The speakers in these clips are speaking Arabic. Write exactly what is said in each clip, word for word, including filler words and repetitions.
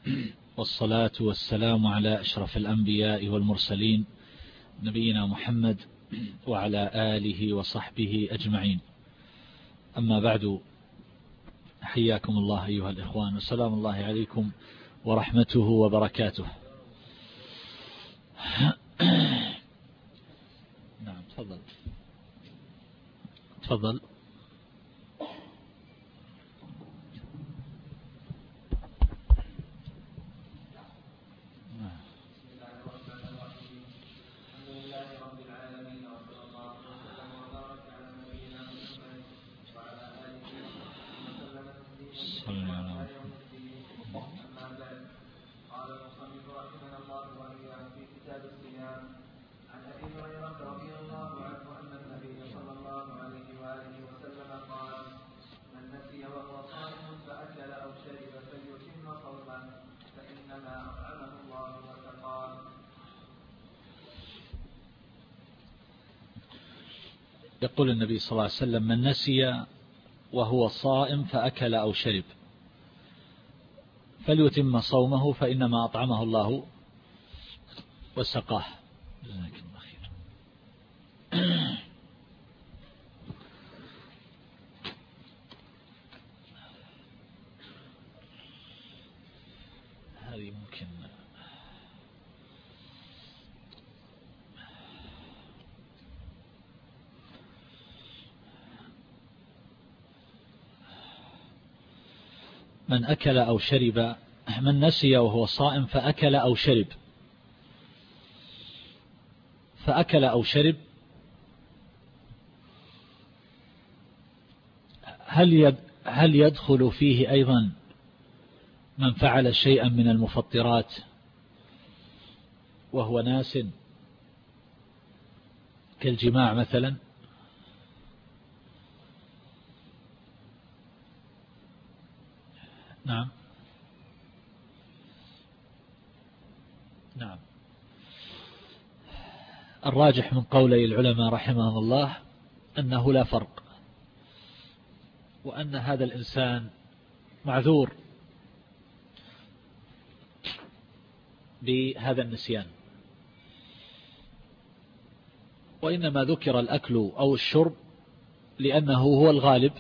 والصلاة والسلام على أشرف الأنبياء والمرسلين نبينا محمد وعلى آله وصحبه أجمعين. أما بعد، حياكم الله أيها الإخوان، وسلام الله عليكم ورحمته وبركاته. نعم، تفضل تفضل. يقول النبي صلى الله عليه وسلم: من نسي وهو صائم فأكل أو شرب فليتم صومه فإنما أطعمه الله وسقاه. جزاك الله خير. هذه ممكن من أكل أو شرب من نسي وهو صائم فأكل أو شرب فأكل أو شرب هل هل يدخل فيه أيضا من فعل شيئا من المفطرات وهو ناس كالجماع مثلا؟ نعم نعم الراجح من قولي العلماء رحمهم الله أنه لا فرق، وأن هذا الإنسان معذور بهذا النسيان، وإنما ذكر الأكل أو الشرب لأنه هو الغالب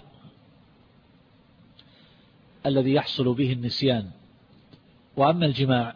الذي يحصل به النسيان. وأما الجماع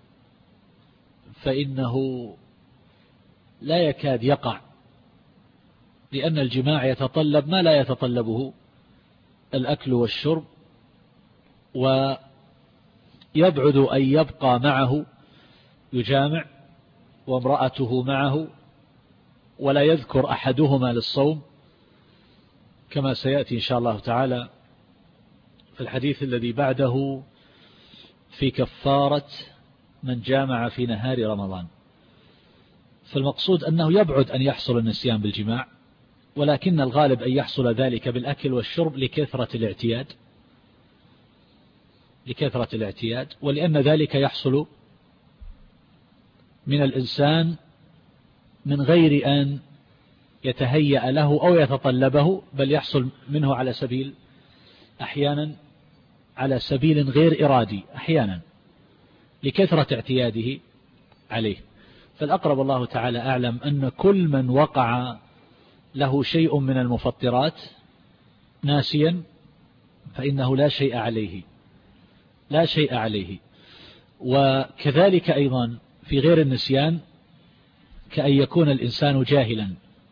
فإنه لا يكاد يقع، لأن الجماع يتطلب ما لا يتطلبه الأكل والشرب، ويبعد أن يبقى معه يجامع وامرأته معه ولا يذكر أحدهما للصوم، كما سيأتي إن شاء الله تعالى في الحديث الذي بعده في كفارة من جامع في نهار رمضان. فالمقصود أنه يبعد أن يحصل النسيان بالجماع، ولكن الغالب أن يحصل ذلك بالأكل والشرب لكثرة الاعتياد لكثرة الاعتياد ولأن ذلك يحصل من الإنسان من غير أن يتهيأ له أو يتطلبه، بل يحصل منه على سبيل أحيانا على سبيل غير إرادي، أحيانا لكثرة اعتياده عليه. فالأقرب الله تعالى أعلم أن كل من وقع له شيء من المفطرات ناسيا فإنه لا شيء عليه لا شيء عليه وكذلك أيضا في غير النسيان، كأن يكون الإنسان جاهلا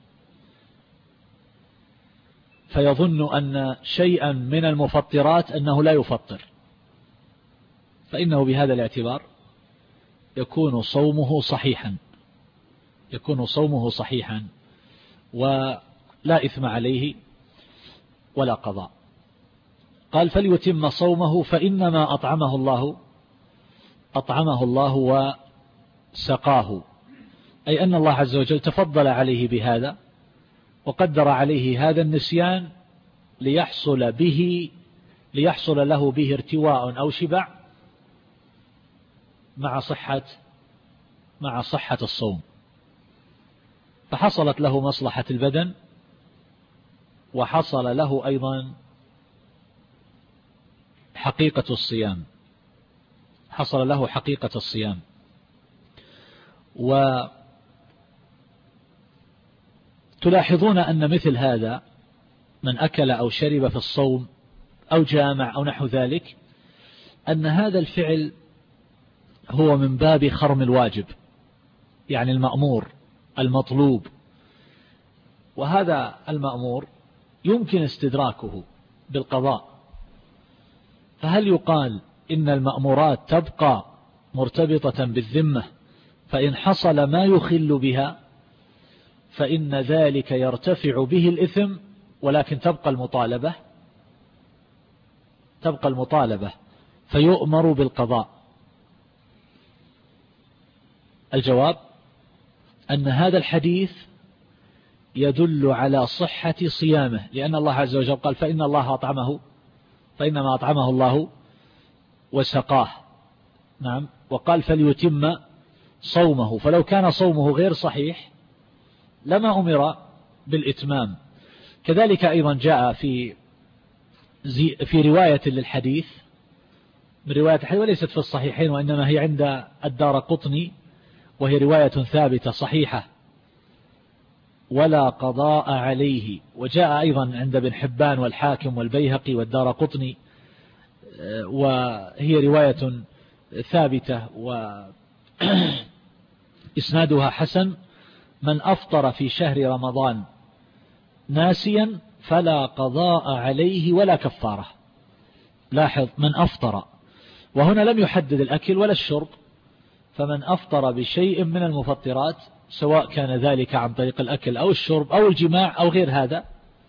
فيظن أن شيئا من المفطرات أنه لا يفطر، فإنه بهذا الاعتبار يكون صومه صحيحا يكون صومه صحيحا ولا إثم عليه ولا قضاء. قال: فليتم صومه فإنما أطعمه الله أطعمه الله وسقاه، أي أن الله عز وجل تفضل عليه بهذا وقدر عليه هذا النسيان ليحصل به ليحصل له به ارتواء أو شبع مع صحة مع صحة الصوم، فحصلت له مصلحة البدن وحصل له أيضا حقيقة الصيام حصل له حقيقة الصيام. وتلاحظون أن مثل هذا من أكل أو شرب في الصوم أو جامع أو نحو ذلك، أن هذا الفعل هو من باب خرم الواجب، يعني المأمور المطلوب، وهذا المأمور يمكن استدراكه بالقضاء. فهل يقال إن المأمورات تبقى مرتبطة بالذمة، فإن حصل ما يخل بها فإن ذلك يرتفع به الإثم، ولكن تبقى المطالبة تبقى المطالبة فيؤمر بالقضاء؟ الجواب أن هذا الحديث يدل على صحة صيامه، لأن الله عز وجل قال فإن الله أطعمه فإنما أطعمه الله وسقاه. نعم. وقال فليتم صومه، فلو كان صومه غير صحيح لما أمر بالإتمام. كذلك أيضا جاء في في رواية للحديث من رواية الحديث وليست في الصحيحين، وإنما هي عند الدارقطني، وهي رواية ثابتة صحيحة: ولا قضاء عليه. وجاء أيضا عند ابن حبان والحاكم والبيهقي والدارقطني، وهي رواية ثابتة وإسنادها حسن: من أفطر في شهر رمضان ناسيا فلا قضاء عليه ولا كفارة. لاحظ، من أفطر، وهنا لم يحدد الأكل ولا الشرب، فمن أفطر بشيء من المفطرات سواء كان ذلك عن طريق الأكل أو الشرب أو الجماع أو غير هذا،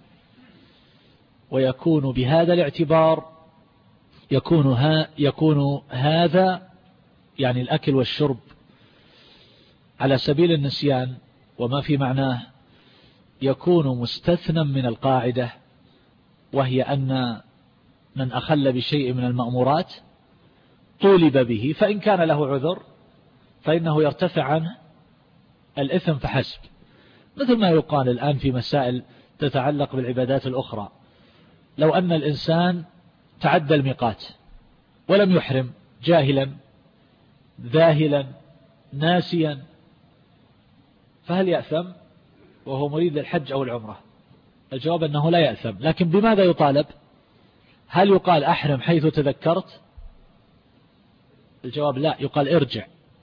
ويكون بهذا الاعتبار يكون, ها يكون هذا يعني الأكل والشرب على سبيل النسيان وما في معناه يكون مستثنى من القاعدة، وهي أن من أخل بشيء من المأمورات طولب به، فإن كان له عذر فإنه يرتفع عنه الإثم فحسب. مثل ما يقال الآن في مسائل تتعلق بالعبادات الأخرى، لو أن الإنسان تعدى الميقات ولم يحرم جاهلا ذاهلا ناسيا، فهل يأثم وهو مريد للحج أو العمرة؟ الجواب أنه لا يأثم، لكن بماذا يطالب؟ هل يقال أحرم حيث تذكرت؟ الجواب لا، يقال ارجع،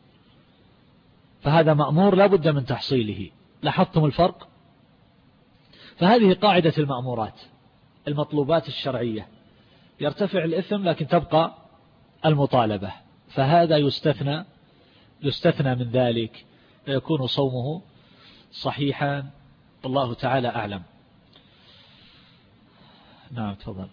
فهذا مأمور لا بد من تحصيله. لاحظتم الفرق؟ فهذه قاعدة المأمورات، المطلوبات الشرعية، يرتفع الإثم لكن تبقى المطالبة، فهذا يستثنى يستثنى من ذلك، فيكون صومه صحيحا، والله تعالى أعلم. نعم تفضل.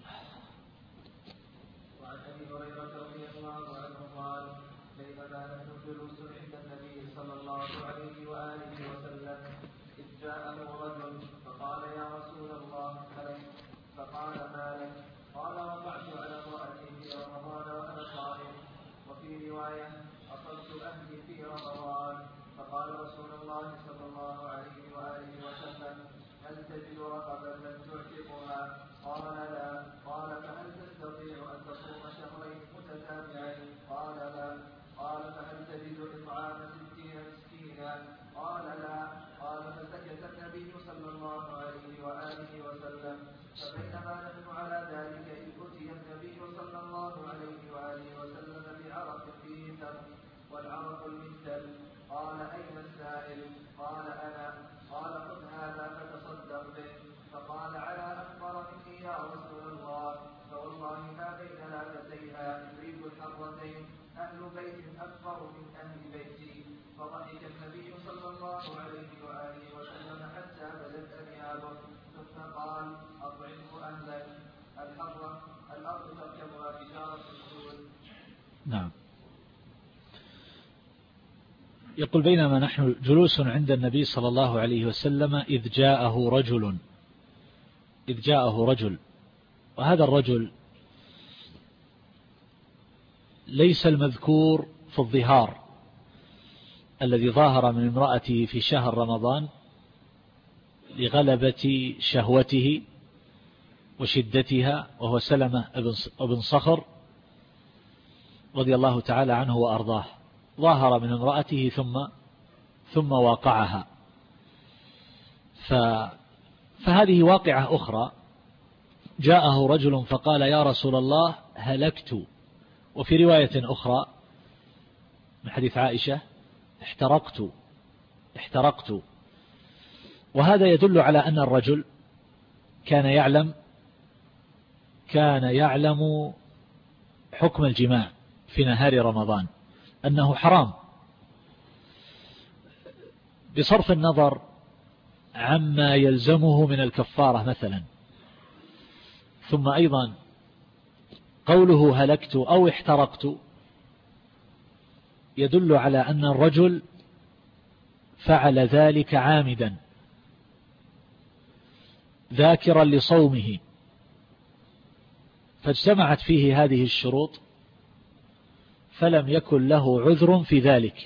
وعن أبي هريرة رضي الله عنه قال: بينما نحن جلوس عند النبي صلى الله عليه وآله وسلم إذ جاءه رجل فقال: يا رسول الله هلك. فقال: ما لك؟ قال: وقعت على امرأتي في رمضان وأنا صائم. وفي رواية: أصبت أهلي في رمضان. فقال رسول الله صلى الله عليه وآله وسلم: هل تجد رقبة تعتقها؟ قال: لا. قال: فهل تستطيع أن تصوم شهرين متتابعين؟ قال: لا. قال: فهل تجد إطعام ستين مسكينا؟ قال: لا. قال: فسكت النبي صلى الله عليه وآله وسلم. فبينما نحن على ذلك إذ أتي النبي صلى الله عليه وآله وسلم بعرق فيه تمر والعرق المنتل. قال: أين السائل؟ قال: أنا. قال: خذ هذا فتصدق به. فقال: على أكبر مني يا رسول الله؟ فوالله ما بين لافتيها يريد الحرتين أهل بيت أكبر من أهل بيتي. فضحك النبي صلى الله عليه وآله وسلم حتى بدت أنيابه، ثم قال: أطعمه أهلك. الحرة الأرض تركبها حجارة السود. نعم. يقول: بينما نحن جلوس عند النبي صلى الله عليه وسلم إذ جاءه رجل إذ جاءه رجل وهذا الرجل ليس المذكور في الظهار الذي ظاهر من امرأته في شهر رمضان لغلبة شهوته وشدتها، وهو سلمة بن صخر، رضي الله تعالى عنه وأرضاه، ظاهر من امرأته ثم ثم واقعها. ف فهذه واقعة أخرى، جاءه رجل فقال يا رسول الله هلكت، وفي رواية أخرى من حديث عائشة احترقت احترقت وهذا يدل على أن الرجل كان يعلم كان يعلم حكم الجماع في نهار رمضان أنه حرام، بصرف النظر عما يلزمه من الكفارة مثلا. ثم أيضا قوله هلكت أو احترقت يدل على أن الرجل فعل ذلك عامدا ذاكرا لصومه، فاجتمعت فيه هذه الشروط فلم يكن له عذر في ذلك.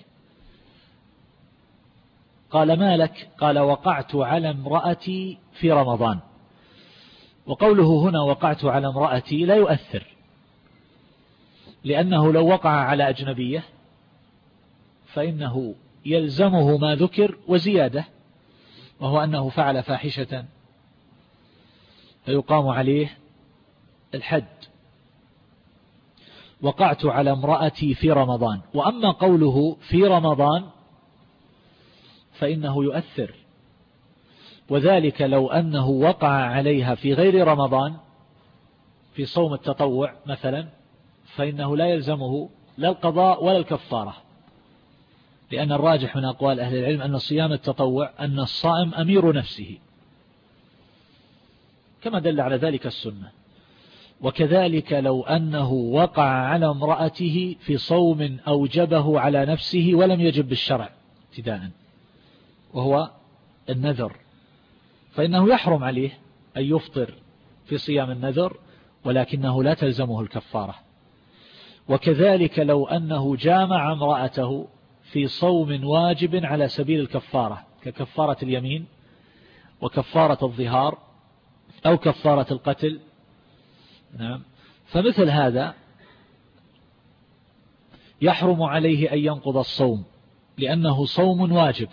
قال ما لك؟ قال وقعت على امرأتي في رمضان. وقوله هنا وقعت على امرأتي لا يؤثر، لأنه لو وقع على أجنبية فإنه يلزمه ما ذكر وزيادة، وهو أنه فعل فاحشة فيقام عليه الحد. وقعت على امرأتي في رمضان. وأما قوله في رمضان فإنه يؤثر، وذلك لو أنه وقع عليها في غير رمضان في صوم التطوع مثلا فإنه لا يلزمه لا القضاء ولا الكفارة، لأن الراجح من أقوال أهل العلم أن صيام التطوع أن الصائم أمير نفسه كما دل على ذلك السنة. وكذلك لو أنه وقع على امرأته في صوم أوجبه على نفسه ولم يجب بالشرع ابتداء وهو النذر، فإنه يحرم عليه أن يفطر في صيام النذر ولكنه لا تلزمه الكفارة. وكذلك لو أنه جامع امرأته في صوم واجب على سبيل الكفارة ككفارة اليمين وكفارة الظهار أو كفارة القتل، نعم، فمثل هذا يحرم عليه أن ينقض الصوم لأنه صوم واجب.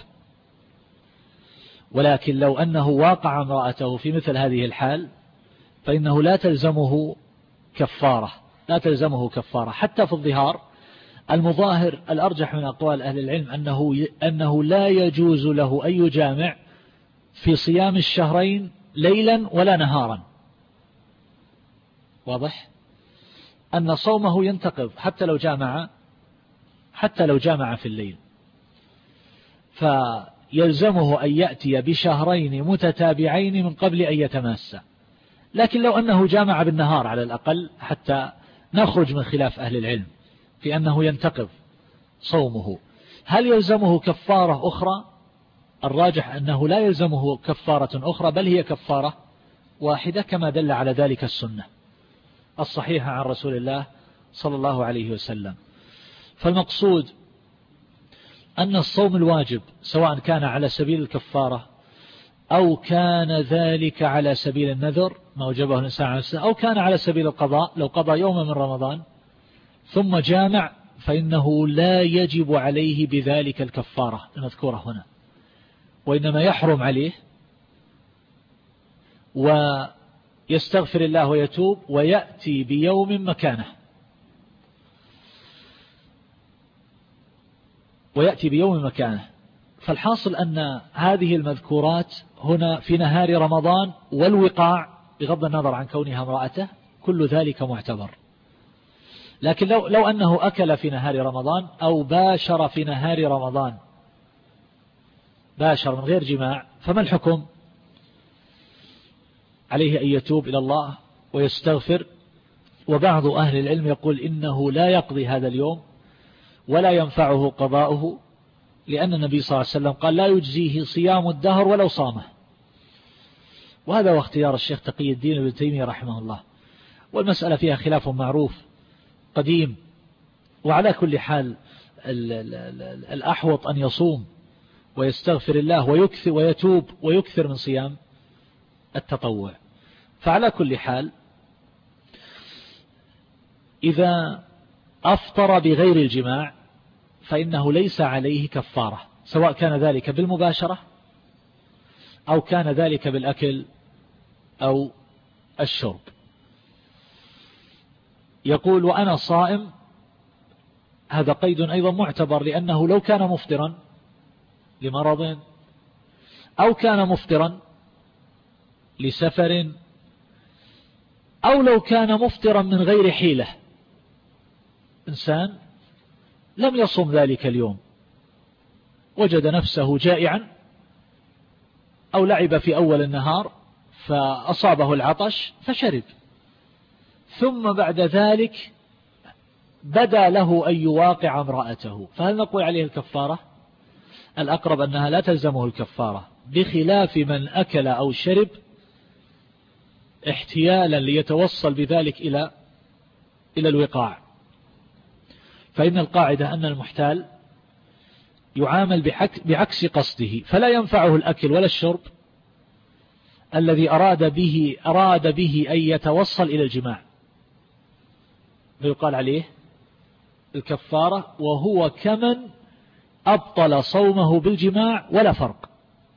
ولكن لو أنه واقع امرأته في مثل هذه الحال فإنه لا تلزمه كفارة لا تلزمه كفارة حتى في الظهار. المظاهر الأرجح من أقوال أهل العلم أنه أنه لا يجوز له أن يجامع في صيام الشهرين ليلا ولا نهارا. واضح أن صومه ينتقض حتى لو جامع حتى لو جامع في الليل، فيلزمه أن يأتي بشهرين متتابعين من قبل أن يتماسى. لكن لو أنه جامع بالنهار على الأقل حتى نخرج من خلاف أهل العلم في أنه ينتقض صومه. هل يلزمه كفارة أخرى؟ الراجح أنه لا يلزمه كفارة أخرى، بل هي كفارة واحدة كما دل على ذلك السنة الصحيحة عن رسول الله صلى الله عليه وسلم. فالمقصود أن الصوم الواجب سواء كان على سبيل الكفارة أو كان ذلك على سبيل النذر ما وجبه الإنسان على نفسه أو كان على سبيل القضاء لو قضى يوما من رمضان ثم جامع فإنه لا يجب عليه بذلك الكفارة المذكورة هنا، وإنما يحرم عليه ويستغفر الله ويتوب ويأتي بيوم مكانه ويأتي بيوم مكانه. فالحاصل أن هذه المذكورات هنا في نهار رمضان والوقاع بغض النظر عن كونها امرأته كل ذلك معتبر. لكن لو, لو أنه أكل في نهار رمضان أو باشر في نهار رمضان باشر من غير جماع فما الحكم؟ عليه أن يتوب إلى الله ويستغفر. وبعض أهل العلم يقول إنه لا يقضي هذا اليوم ولا ينفعه قضاؤه، لأن النبي صلى الله عليه وسلم قال لا يجزيه صيام الدهر ولو صامه. وهذا هو اختيار الشيخ تقي الدين ابن تيمية رحمه الله، والمسألة فيها خلاف معروف قديم. وعلى كل حال الأحوط أن يصوم ويستغفر الله ويكثر ويتوب ويكثر من صيام التطوع. فعلى كل حال إذا أفطر بغير الجماع فإنه ليس عليه كفارة، سواء كان ذلك بالمباشرة أو كان ذلك بالأكل أو الشرب. يقول وأنا صائم، هذا قيد أيضا معتبر، لأنه لو كان مفطرا لمرض أو كان مفطرا لسفر أو لو كان مفطرا من غير حيلة، إنسان لم يصم ذلك اليوم وجد نفسه جائعا أو لعب في أول النهار فأصابه العطش فشرب، ثم بعد ذلك بدا له أن يواقع امرأته، فهل نقول عليه الكفارة؟ الأقرب أنها لا تلزمه الكفارة، بخلاف من أكل أو شرب احتيالا ليتوصل بذلك إلى إلى الوقاع، فإن القاعدة أن المحتال يعامل بعكس قصده، فلا ينفعه الأكل ولا الشرب الذي أراد به أراد به أن يتوصل إلى الجماع، فيقال عليه الكفارة، وهو كمن أبطل صومه بالجماع ولا فرق.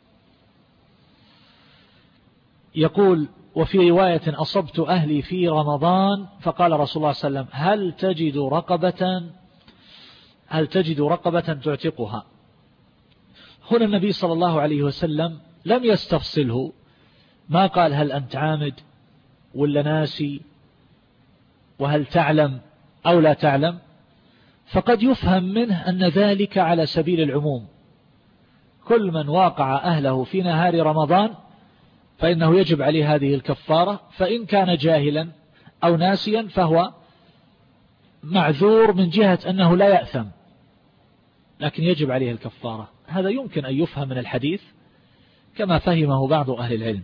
يقول وفي رواية أصبت أهلي في رمضان فقال رسول الله صلى الله عليه وسلم هل تجد رقبة هل تجد رقبة تعتقها. هنا النبي صلى الله عليه وسلم لم يستفصله، ما قال هل أنت عامد ولا ناسي وهل تعلم أو لا تعلم، فقد يفهم منه أن ذلك على سبيل العموم، كل من واقع أهله في نهار رمضان فإنه يجب عليه هذه الكفارة، فإن كان جاهلا أو ناسيا فهو معذور من جهة أنه لا يأثم، لكن يجب عليه الكفارة. هذا يمكن أن يفهم من الحديث كما فهمه بعض أهل العلم،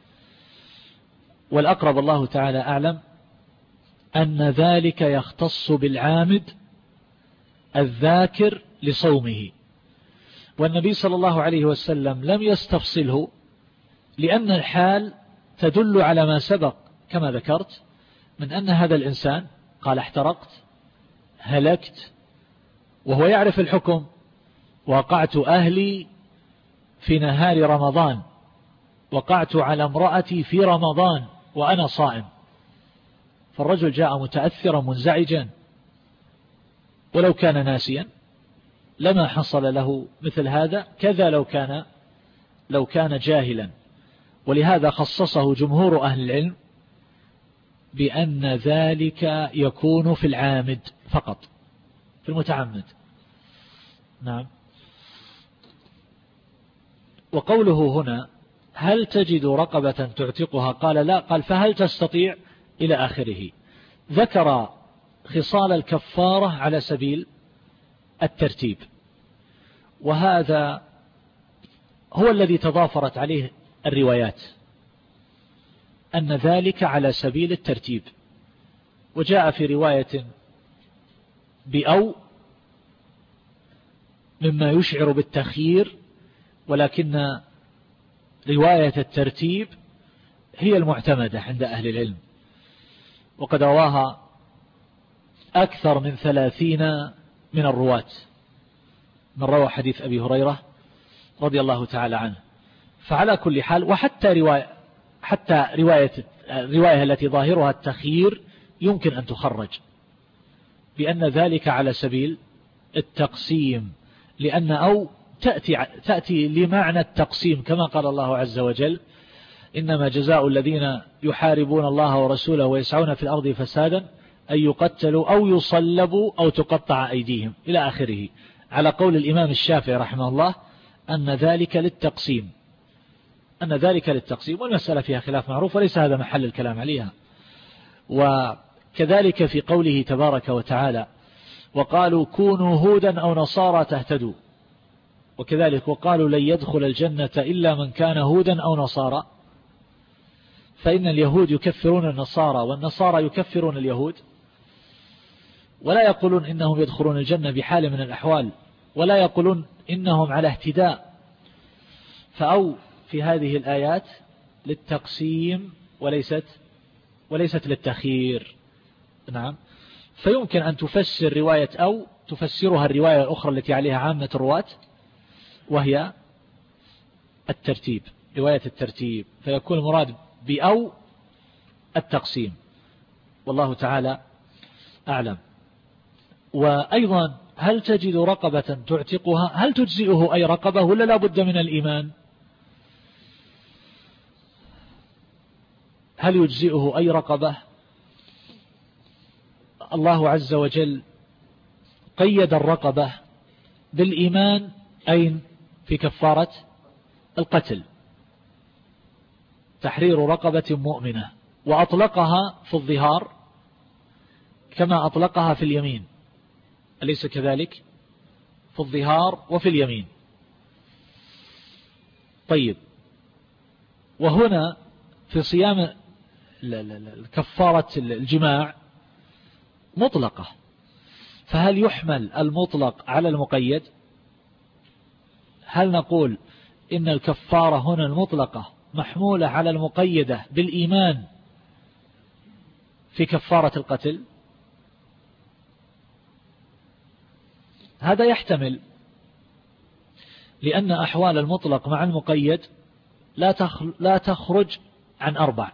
والأقرب الله تعالى أعلم أن ذلك يختص بالعامد الذاكر لصومه، والنبي صلى الله عليه وسلم لم يستفصله، لأن الحال تدل على ما سبق كما ذكرت من أن هذا الإنسان قال احترقت هلكت وهو يعرف الحكم، وقعت أهلي في نهار رمضان، وقعت على امرأتي في رمضان وأنا صائم، فالرجل جاء متأثرا منزعجا، ولو كان ناسيا لما حصل له مثل هذا، كذا لو كان لو كان جاهلا. ولهذا خصصه جمهور أهل العلم بأن ذلك يكون في العامد فقط، في المتعمد. نعم. وقوله هنا هل تجد رقبة تعتقها قال لا، قال فهل تستطيع إلى آخره. ذكر خصال الكفارة على سبيل الترتيب، وهذا هو الذي تضافرت عليه الروايات، أن ذلك على سبيل الترتيب. وجاء في رواية بأو مما يشعر بالتخيير، ولكن رواية الترتيب هي المعتمدة عند أهل العلم، وقد رواها أكثر من ثلاثين من الرواة من روى حديث أبي هريرة رضي الله تعالى عنه. فعلى كل حال، وحتى رواية حتى رواية الرواية التي ظاهرها التخيير يمكن أن تخرج بأن ذلك على سبيل التقسيم، لأن أو تأتي, تأتي لمعنى التقسيم، كما قال الله عز وجل إنما جزاء الذين يحاربون الله ورسوله ويسعون في الأرض فسادا أن يقتلوا أو يصلبوا أو تقطع أيديهم إلى آخره، على قول الإمام الشافعي رحمه الله أن ذلك للتقسيم أن ذلك للتقسيم والمسألة فيها خلاف معروف وليس هذا محل الكلام عليها. وكذلك في قوله تبارك وتعالى وقالوا كونوا هودا أو نصارى تهتدوا، وكذلك وقالوا لن يدخل الجنة إلا من كان هودا أو نصارى، فإن اليهود يكفرون النصارى والنصارى يكفرون اليهود، ولا يقولون إنهم يدخلون الجنة بحال من الأحوال، ولا يقولون إنهم على اهتداء. فأو في هذه الآيات للتقسيم وليست وليست للتخيير. نعم. فيمكن أن تفسر رواية أو تفسرها الرواية الأخرى التي عليها عامة الرواة، وهي الترتيب، رواية الترتيب، فيكون المراد بأو التقسيم، والله تعالى أعلم. وأيضا هل تجد رقبة تعتقها؟ هل تجزئه أي رقبة ولا لا بد من الإيمان؟ هل يجزئه أي رقبة؟ الله عز وجل قيد الرقبة بالإيمان أين؟ في كفارة القتل، تحرير رقبة مؤمنة، وأطلقها في الظهار كما أطلقها في اليمين، أليس كذلك؟ في الظهار وفي اليمين. طيب، وهنا في صيام كفارة الجماع مطلقة، فهل يحمل المطلق على المقيد؟ هل نقول إن الكفارة هنا المطلقة محمولة على المقيدة بالإيمان في كفارة القتل؟ هذا يحتمل، لأن أحوال المطلق مع المقيد لا تخرج عن أربع،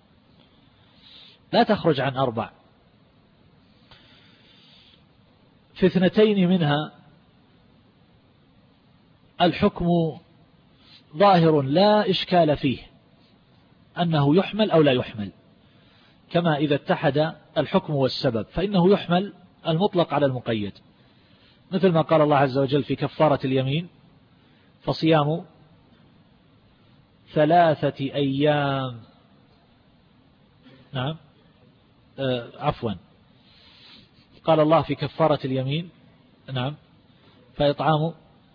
لا تخرج عن أربع، في اثنتين منها الحكم ظاهر لا إشكال فيه أنه يحمل أو لا يحمل، كما إذا اتحد الحكم والسبب فإنه يحمل المطلق على المقيد، مثل ما قال الله عز وجل في كفارة اليمين: فصيام ثلاثة أيام، نعم آه عفوا قال الله في كفارة اليمين، نعم، فإطعام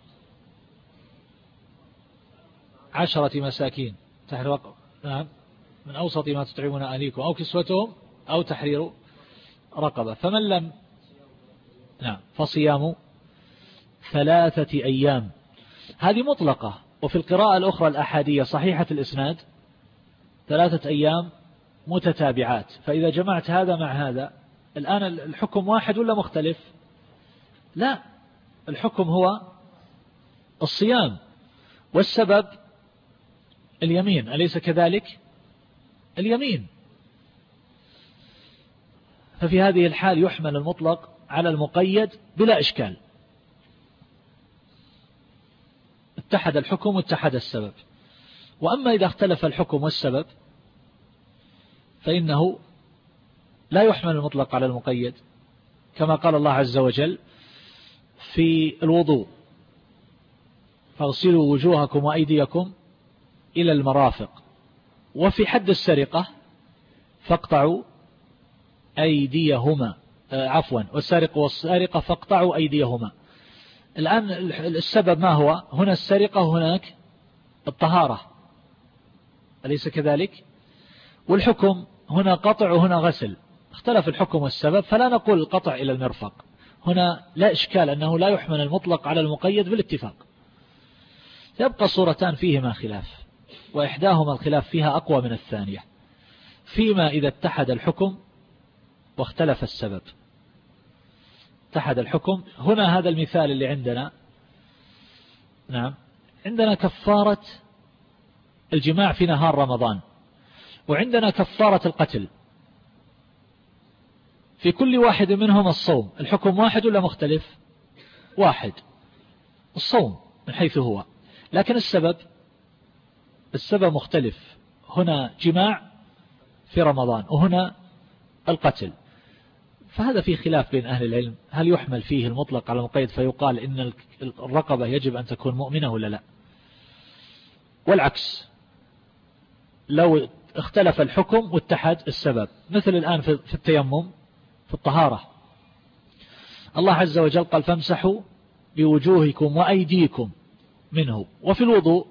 عشرة مساكين تحرير، نعم، من أوسط ما تطعمون أهليكم أو كسوتهم أو تحرير رقبة، فمن لم، نعم، فصيام ثلاثة أيام، هذه مطلقة. وفي القراءة الأخرى الأحادية صحيحة الإسناد ثلاثة أيام متتابعات، فإذا جمعت هذا مع هذا الآن الحكم واحد ولا مختلف؟ لا، الحكم هو الصيام، والسبب اليمين، أليس كذلك؟ اليمين. ففي هذه الحال يحمل المطلق على المقيد بلا إشكال، اتحد الحكم واتحد السبب. وأما إذا اختلف الحكم والسبب فإنه لا يحمل المطلق على المقيد، كما قال الله عز وجل في الوضوء: فاغسلوا وجوهكم وأيديكم إلى المرافق. وفي حد السرقة: فاقطعوا أيديهما، عفوا والسارق والسارقة فاقطعوا أيديهما. الآن السبب ما هو؟ هنا السرقة وهناك الطهارة، أليس كذلك؟ والحكم هنا قطع وهنا غسل، اختلف الحكم والسبب، فلا نقول القطع إلى المرفق، هنا لا إشكال أنه لا يحمل المطلق على المقيد بالاتفاق. يبقى صورتان فيهما خلاف، وإحداهما الخلاف فيها أقوى من الثانية، فيما إذا اتحد الحكم واختلف السبب. اتحد الحكم هنا، هذا المثال اللي عندنا، نعم، عندنا كفارة الجماع في نهار رمضان، وعندنا كفارة القتل، في كل واحد منهم الصوم، الحكم واحد ولا مختلف؟ واحد، الصوم من حيث هو، لكن السبب السبب مختلف، هنا جماع في رمضان وهنا القتل. فهذا في خلاف بين أهل العلم، هل يحمل فيه المطلق على المقيد فيقال إن الرقبة يجب أن تكون مؤمنة ولا لا؟ والعكس لو اختلف الحكم واتحد السبب، مثل الآن في التيمم في الطهارة، الله عز وجل قال: فامسحوا بوجوهكم وأيديكم منه. وفي الوضوء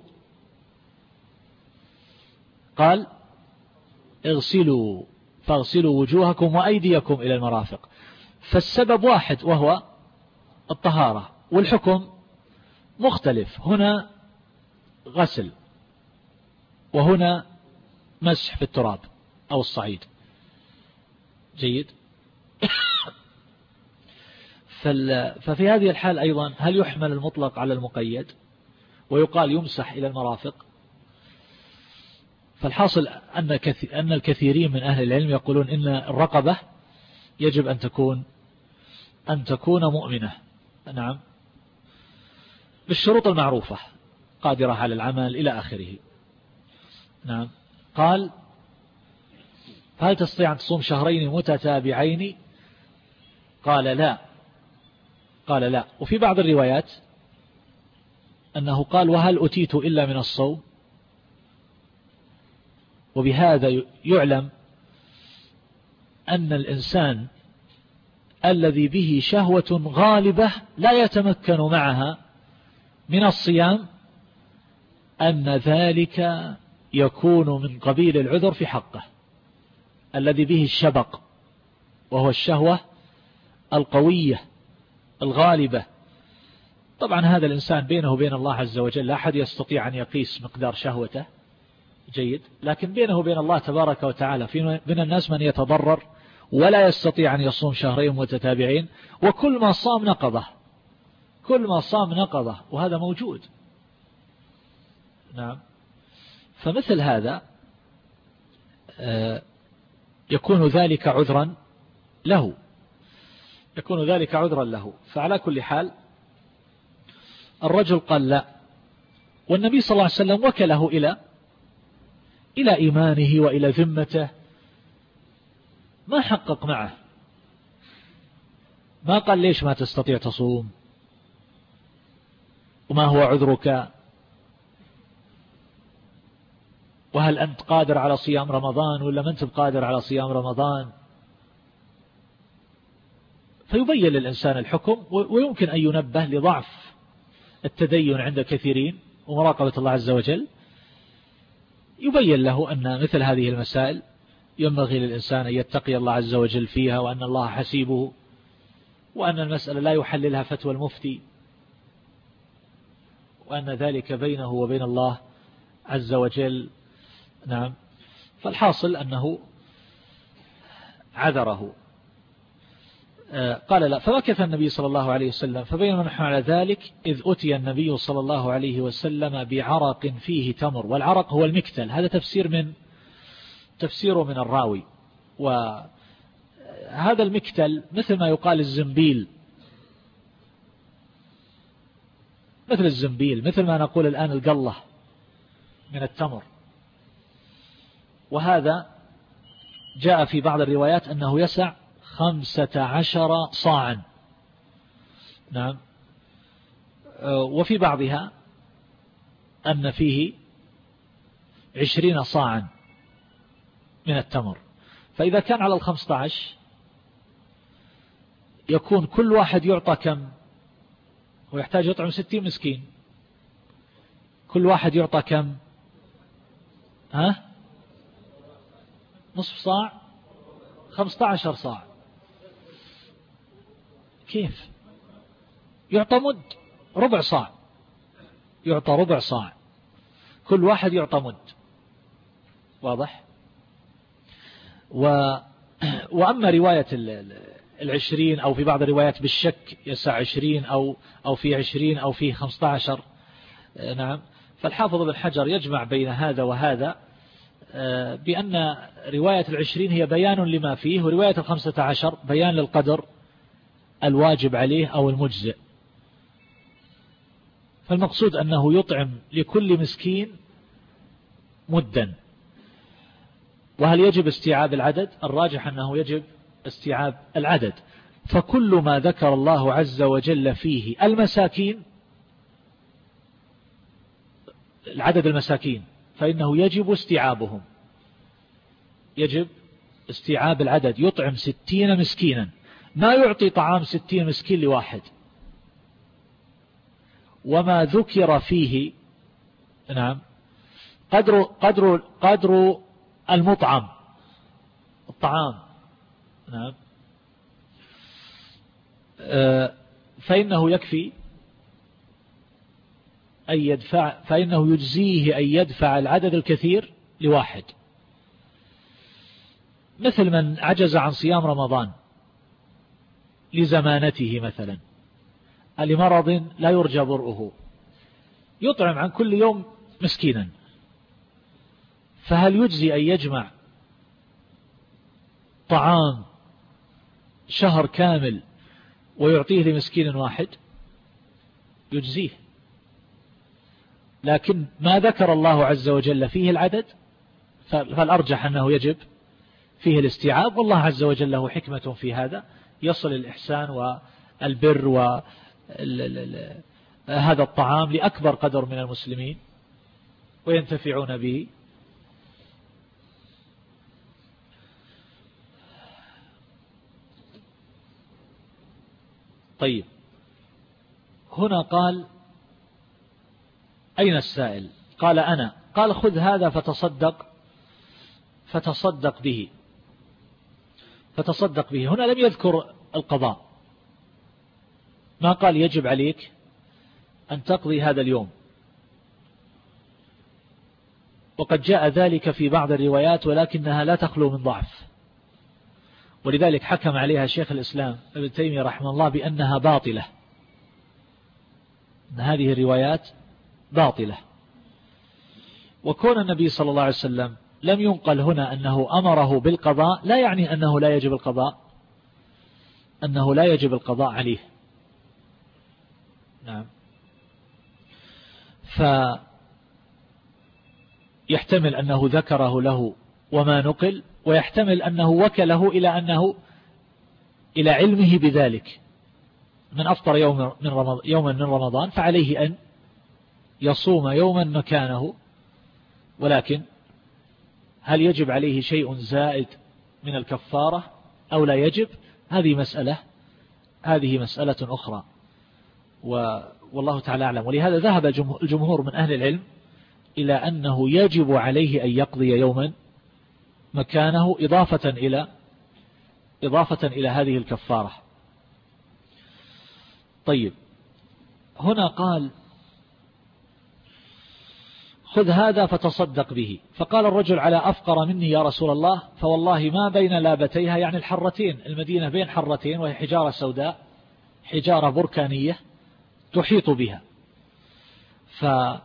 قال: اغسلوا فاغسلوا وجوهكم وأيديكم إلى المرافق. فالسبب واحد وهو الطهارة، والحكم مختلف، هنا غسل وهنا مسح في التراب أو الصعيد. جيد. ففي هذه الحال أيضا هل يحمل المطلق على المقيد ويقال يمسح إلى المرافق؟ فالحاصل أن أن الكثيرين من أهل العلم يقولون إن الرقبة يجب أن تكون أن تكون مؤمنة، نعم، بالشروط المعروفة، قادرة على العمل إلى آخره. نعم. قال هل تستطيع أن تصوم شهرين متتابعين؟ قال لا قال لا وفي بعض الروايات أنه قال وهل أتيت إلا من الصوم؟ وبهذا يعلم أن الإنسان الذي به شهوة غالبة لا يتمكن معها من الصيام أن ذلك يكون من قبيل العذر في حقه، الذي به الشبق وهو الشهوة القوية الغالبة. طبعا هذا الإنسان بينه وبين الله عز وجل لا أحد يستطيع أن يقيس مقدار شهوته، جيد، لكن بينه وبين الله تبارك وتعالى في من الناس من يتضرر ولا يستطيع أن يصوم شهرين متتابعين، وكل ما صام نقضه، كل ما صام نقضه، وهذا موجود. نعم. فمثل هذا يكون ذلك عذرا له، يكون ذلك عذرا له. فعلى كل حال الرجل قال لا، والنبي صلى الله عليه وسلم وكله إلى إلى إيمانه وإلى ذمته، ما حقق معه، ما قال ليش ما تستطيع تصوم وما هو عذرك وهل أنت قادر على صيام رمضان ولا ما أنت بقادر على صيام رمضان. فيبين للإنسان الحكم، ويمكن أن ينبه لضعف التدين عند كثيرين ومراقبة الله عز وجل، يبين له أن مثل هذه المسائل ينبغي للإنسان أن يتقي الله عز وجل فيها، وأن الله حسيبه، وأن المسألة لا يحللها فتوى المفتي، وأن ذلك بينه وبين الله عز وجل. نعم. فالحاصل أنه عذره. قال لا، فمكث النبي صلى الله عليه وسلم، فبينما نحن على ذلك إذ أتي النبي صلى الله عليه وسلم بعرق فيه تمر، والعرق هو المكتل، هذا تفسير من تفسيره من الراوي. وهذا المكتل مثل ما يقال الزنبيل، مثل الزنبيل، مثل ما نقول الآن القلة من التمر. وهذا جاء في بعض الروايات أنه يسع خمسة عشر صاعا. نعم. وفي بعضها أن فيه عشرين صاعا من التمر. فإذا كان على الخمسة عشر يكون كل واحد يعطى كم؟ ويحتاج يطعم ستين مسكين، كل واحد يعطى كم؟ ها؟ نصف صاع، خمسة عشر صاع. كيف؟ يعطى مد، ربع صاع، يعطى ربع صاع، كل واحد يعطى مد. واضح؟ و... وأما رواية العشرين أو في بعض الروايات بالشك يسع عشرين أو أو في عشرين أو في خمسة عشر، نعم، فالحافظ ابن حجر يجمع بين هذا وهذا بأن رواية العشرين هي بيان لما فيه، ورواية الخمسة عشر بيان للقدر الواجب عليه أو المجزئ. فالمقصود أنه يطعم لكل مسكين مدا. وهل يجب استيعاب العدد؟ الراجح أنه يجب استيعاب العدد. فكل ما ذكر الله عز وجل فيه المساكين، العدد المساكين، فإنه يجب استيعابهم، يجب استيعاب العدد، يطعم ستين مسكينا، ما يعطي طعام ستين مسكين لواحد. وما ذكر فيه، نعم، قدر قدر قدر المطعم، الطعام، نعم، فإنه يكفي أن يدفع، فإنه يجزيه أن يدفع العدد الكثير لواحد. مثل من عجز عن صيام رمضان لزمانته مثلا، لمرض لا يرجى برؤه، يطعم عن كل يوم مسكينا، فهل يجزي أن يجمع طعام شهر كامل ويعطيه لمسكين واحد؟ يجزيه، لكن ما ذكر الله عز وجل فيه العدد، فالأرجح أنه يجب فيه الاستيعاب، والله عز وجل له حكمة في هذا، يصل الإحسان والبر وهذا الطعام لأكبر قدر من المسلمين وينتفعون به. طيب، هنا قال أين السائل؟ قال أنا. قال خذ هذا فتصدق فتصدق به فتصدق به هنا لم يذكر القضاء، ما قال يجب عليك أن تقضي هذا اليوم، وقد جاء ذلك في بعض الروايات ولكنها لا تخلو من ضعف، ولذلك حكم عليها شيخ الإسلام ابن تيمية رحمه الله بأنها باطلة، أن هذه الروايات باطلة. وكون النبي صلى الله عليه وسلم لم ينقل هنا أنه أمره بالقضاء لا يعني أنه لا يجب القضاء، أنه لا يجب القضاء عليه. نعم. فيحتمل أنه ذكره له وما نقل، ويحتمل أنه وكله إلى أنه إلى علمه بذلك، من أفطر يوم من رمضان يوما من رمضان فعليه أن يصوم يوما مكانه، ولكن هل يجب عليه شيء زائد من الكفارة أو لا يجب؟ هذه مسألة هذه مسألة أخرى، والله تعالى أعلم. ولهذا ذهب الجمهور من أهل العلم إلى أنه يجب عليه أن يقضي يوما مكانه إضافة إلى إضافة إلى هذه الكفارة. طيب، هنا قال خذ هذا فتصدق به، فقال الرجل على أفقر مني يا رسول الله، فوالله ما بين لابتيها، يعني الحرتين، المدينة بين حرتين وهي حجارة سوداء، حجارة بركانية تحيط بها، فما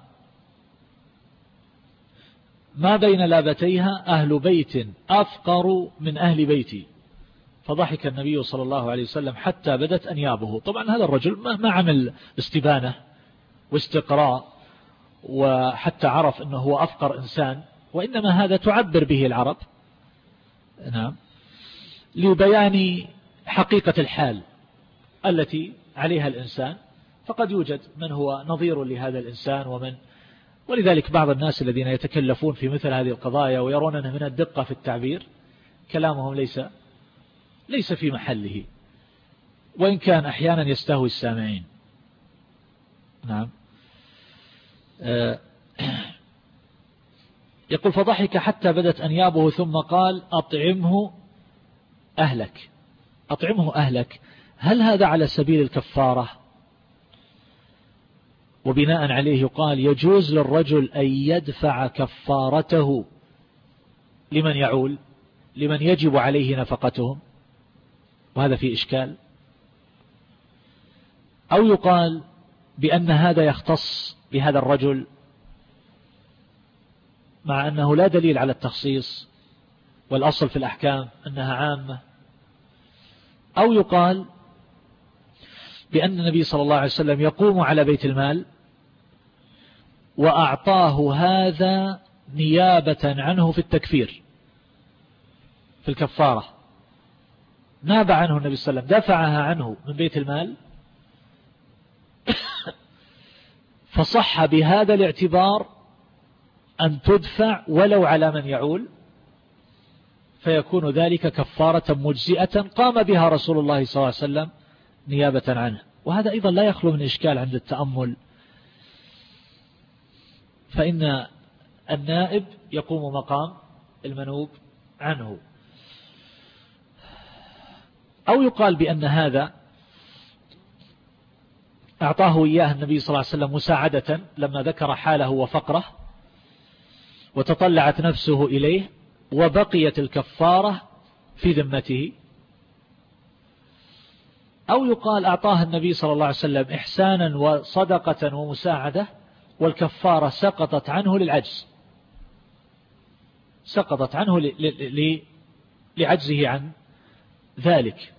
بين لابتيها أهل بيت أفقر من أهل بيتي. فضحك النبي صلى الله عليه وسلم حتى بدت أنيابه. طبعا هذا الرجل ما عمل استبانة واستقراء وحتى عرف أنه هو أفقر إنسان، وإنما هذا تعبر به العرب، نعم، لبيان حقيقة الحال التي عليها الإنسان، فقد يوجد من هو نظير لهذا الإنسان ومن ولذلك بعض الناس الذين يتكلفون في مثل هذه القضايا ويرون أنه من الدقة في التعبير كلامهم ليس ليس في محله، وإن كان أحيانا يستهوي السامعين. نعم. يقول فضحك حتى بدت أنيابه ثم قال أطعمه أهلك. أطعمه أهلك، هل هذا على سبيل الكفارة؟ وبناء عليه يقال يجوز للرجل أن يدفع كفارته لمن يعول، لمن يجب عليه نفقتهم، وهذا فيه إشكال. أو يقال بأن هذا يختص بهذا الرجل مع أنه لا دليل على التخصيص، والأصل في الأحكام أنها عامة. أو يقال بأن النبي صلى الله عليه وسلم يقوم على بيت المال وأعطاه هذا نيابة عنه في التكفير، في الكفارة، ناب عنه النبي صلى الله عليه وسلم، دفعها عنه من بيت المال، فصح بهذا الاعتبار أن تدفع ولو على من يعول، فيكون ذلك كفارة مجزئة قام بها رسول الله صلى الله عليه وسلم نيابة عنه. وهذا أيضا لا يخلو من إشكال عند التأمل، فإن النائب يقوم مقام المنوب عنه. أو يقال بأن هذا أعطاه إياه النبي صلى الله عليه وسلم مساعدة لما ذكر حاله وفقره، وتطلعت نفسه إليه وبقيت الكفارة في ذمته. أو يقال أعطاه النبي صلى الله عليه وسلم إحسانا وصدقة ومساعدة والكفارة سقطت عنه للعجز، سقطت عنه لعجزه عن ذلك.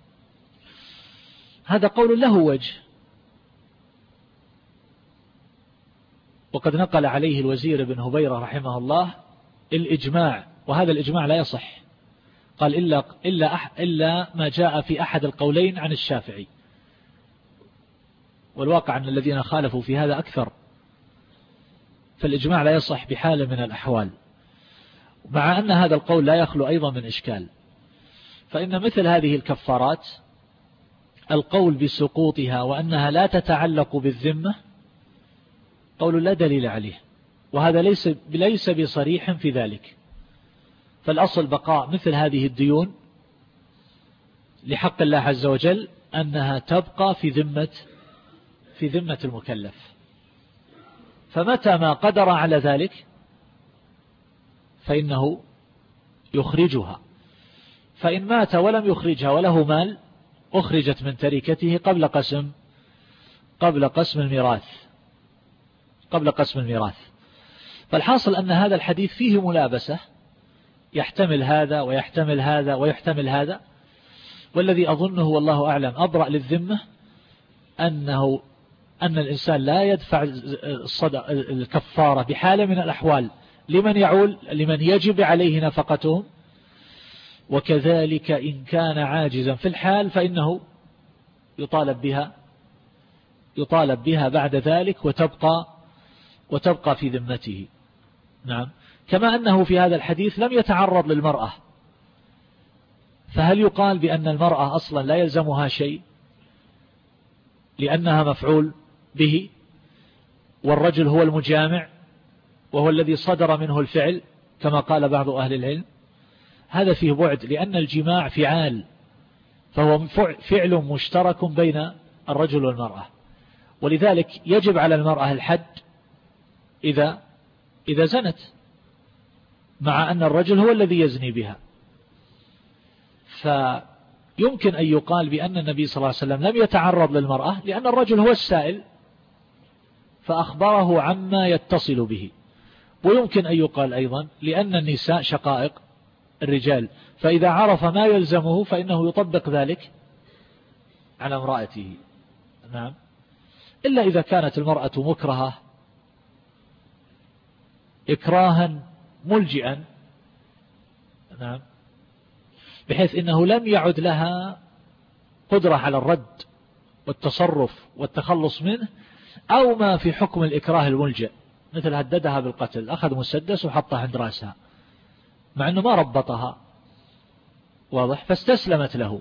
هذا قول له وجه، وقد نقل عليه الوزير بن هبيرة رحمه الله الإجماع، وهذا الإجماع لا يصح، قال إلا, إلا, أح إلا ما جاء في أحد القولين عن الشافعي، والواقع أن الذين خالفوا في هذا أكثر، فالإجماع لا يصح بحال من الأحوال، مع أن هذا القول لا يخلو أيضا من إشكال. فإن مثل هذه الكفارات القول بسقوطها وأنها لا تتعلق بالذمة قول لا دليل عليه، وهذا ليس ليس بصريح في ذلك، فالأصل بقاء مثل هذه الديون لحق الله عز وجل أنها تبقى في ذمة في ذمة المكلف، فمتى ما قدر على ذلك فإنه يخرجها، فإن مات ولم يخرجها وله مال أخرجت من تركته قبل قسم قبل قسم الميراث قبل قسم الميراث. فالحاصل أن هذا الحديث فيه ملابسة، يحتمل هذا ويحتمل هذا ويحتمل هذا، والذي أظنه والله أعلم أبرأ للذمة أنه أن الإنسان لا يدفع الكفارة بحال من الأحوال لمن يعول لمن يجب عليه نفقتهم، وكذلك إن كان عاجزا في الحال فإنه يطالب بها يطالب بها بعد ذلك وتبقى وتبقى في ذمته. نعم، كما أنه في هذا الحديث لم يتعرض للمرأة، فهل يقال بأن المرأة أصلا لا يلزمها شيء لأنها مفعول به، والرجل هو المجامع وهو الذي صدر منه الفعل كما قال بعض أهل العلم؟ هذا فيه بعد، لأن الجماع فعال، فهو فعل مشترك بين الرجل والمرأة، ولذلك يجب على المرأة الحد إذا إذا زنت، مع أن الرجل هو الذي يزني بها. فيمكن أن يقال بأن النبي صلى الله عليه وسلم لم يتعرض للمرأة لأن الرجل هو السائل فأخبره عما يتصل به، ويمكن أن يقال أيضا لأن النساء شقائق الرجال، فإذا عرف ما يلزمه فإنه يطبق ذلك على امرأته. نعم، إلا إذا كانت المرأة مكرهة إكراها ملجئا، نعم، بحيث إنه لم يعد لها قدرة على الرد والتصرف والتخلص منه، أو ما في حكم الإكراه الملجئ، مثل هددها بالقتل، أخذ مسدس وحطها عند رأسها مع أنه ما ربطها، واضح، فاستسلمت له،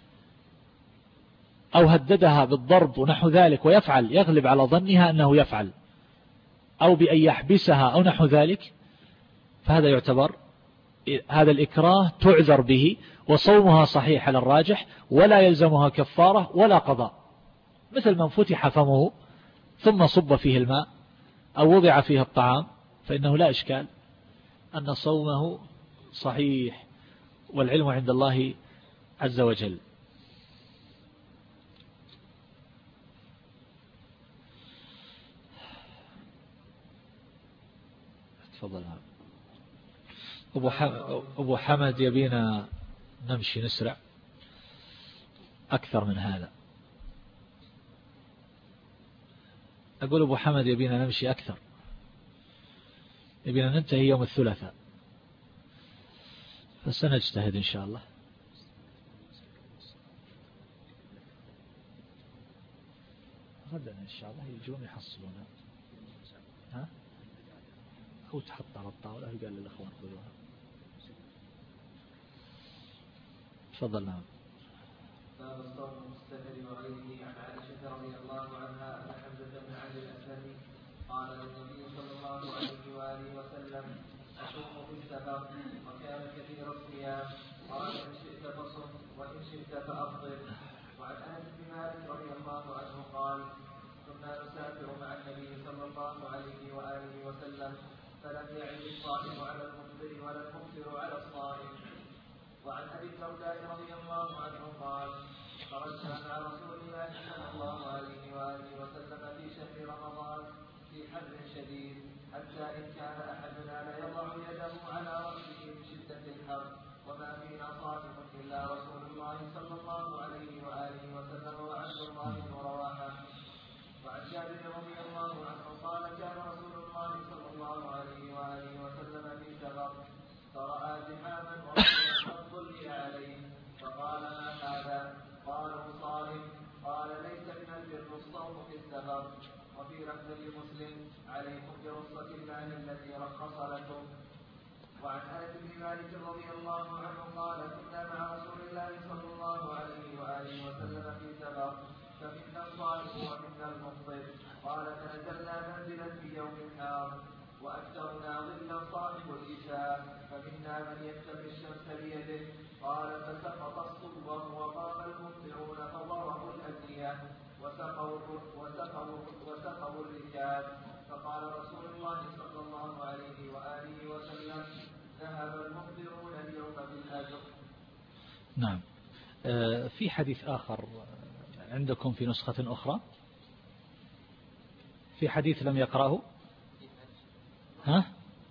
أو هددها بالضرب ونحو ذلك ويفعل، يغلب على ظنها أنه يفعل، أو بأن يحبسها أو نحو ذلك، فهذا يعتبر هذا الإكراه تعذر به، وصومها صحيح على الراجح، ولا يلزمها كفارة ولا قضاء، مثل من فتح فمه ثم صب فيه الماء أو وضع فيه الطعام، فإنه لا إشكال أن صومه صحيح، والعلم عند الله عز وجل. تفضل. أبو أبو حمد يبينا نمشي نسرع أكثر من هذا. أقول أبو حمد يبينا نمشي أكثر، يبينا ننتهي يوم الثلاثاء، فسنجتهد إن شاء الله. غدا إن شاء الله يجون يحصلونها. ها؟ هو تحط على الطاولة قال للأخوان خذوها. تفضل. نعم. باب الصوم المستمر وغيره. عن عائشة رضي الله عنها أن حمزة بن عبد الأسلم قال للنبي صلى الله عليه وآله وسلم: أصوم في السفر، وكان كثير الصيام، قال: إن شئت فصم وإن شئت فأفطر. وعن أنس بن مالك رضي الله عنه قال: كنا نسافر مع النبي صلى الله عليه وآله وسلم، فلم يعد الصائم على المفطر ولا المفطر على الصائم. وعن أبي الدرداء رضي الله عنه قال: خرجنا مع رسول الله صلى الله عليه وآله وسلم في شهر رمضان في حر شديد حتى إن كان أحدنا ليضع يده على رأسه من شدة الحر وما فينا صائم إلا رسول الله صلى الله عليه وآله وسلم وعبد الله بن رواحة. وعن جابر رضي الله عنه قال كان رسول الله صلى الله عليه وآله وسلم في سفر فرأى زحاما ورجلا قد ظلل عليه فقال ما هذا؟ قالوا صائم. قال ليس من البر الصوم في السفر. وفي لفظ لمسلم عليكم برخصة الله التي رخص لكم. وعن انس بن مالك رضي الله عنه قال كنا مع رسول الله صلى الله عليه واله وسلم في سفر فمنا الصائم ومنا المفطر. قال فنزلنا منزلا في يوم حار واكثرنا ظلا صاحب العشاء فمنا من يتقي الشمس بيده. قال فسقط الصبح وقام المفطرون فضربوا الأدنية وسقوا وسقوا وسقوا الركاب. فقال رسول الله صلى الله عليه وآله وسلم ذهب المفطرون اليوم بالأجر. نعم. في حديث آخر عندكم في نسخة أخرى، في حديث لم يقرأه. ها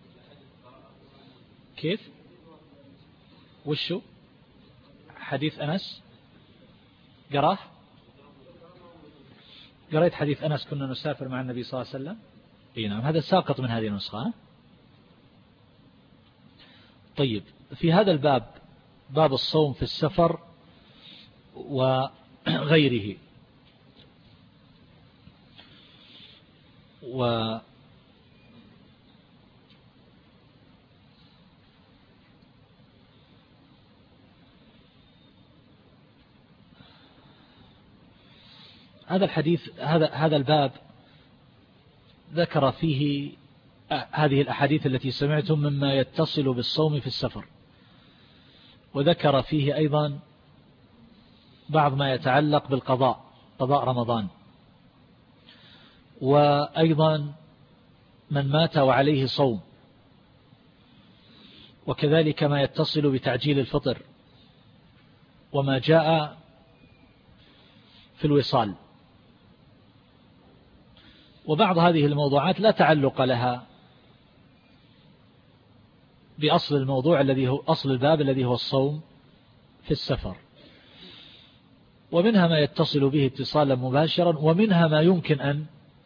كيف وشو حديث أنس قراه؟ قريت حديث أنس كنا نسافر مع النبي صلى الله عليه وسلم. اي نعم، هذا ساقط من هذه النسخة. طيب، في هذا الباب باب الصوم في السفر وغيره، و هذا الحديث هذا هذا الباب ذكر فيه هذه الأحاديث التي سمعتم مما يتصل بالصوم في السفر، وذكر فيه أيضا بعض ما يتعلق بالقضاء، قضاء رمضان، وأيضا من مات وعليه صوم، وكذلك ما يتصل بتعجيل الفطر وما جاء في الوصال. وبعض هذه الموضوعات لا تعلق لها بأصل الموضوع الذي هو أصل الباب الذي هو الصوم في السفر، ومنها ما يتصل به اتصالا مباشرا، ومنها ما يمكن أن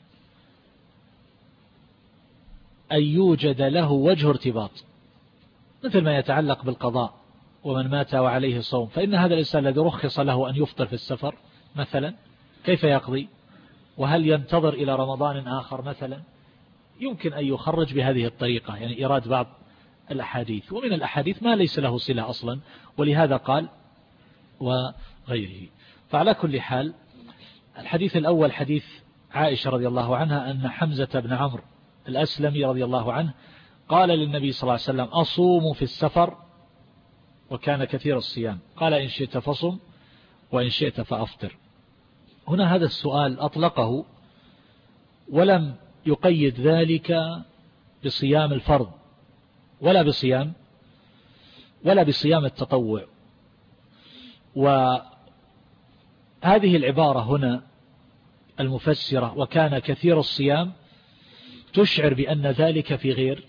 أن يوجد له وجه ارتباط، مثل ما يتعلق بالقضاء ومن مات وعليه صوم، فإن هذا الإنسان الذي رخص له أن يفطر في السفر مثلا كيف يقضي؟ وهل ينتظر إلى رمضان آخر مثلا؟ يمكن أن يخرج بهذه الطريقة، يعني إيراد بعض الأحاديث، ومن الأحاديث ما ليس له صلة أصلا، ولهذا قال وغيره. فعلى كل حال الحديث الأول حديث عائشة رضي الله عنها أن حمزة بن عمرو الأسلمي رضي الله عنه قال للنبي صلى الله عليه وسلم أصوم في السفر وكان كثير الصيام، قال إن شئت فصم وإن شئت فأفطر. هنا هذا السؤال أطلقه ولم يقيد ذلك بصيام الفرض ولا بصيام ولا بصيام التطوع. وهذه العبارة هنا المفسرة وكان كثير الصيام تشعر بأن ذلك في غير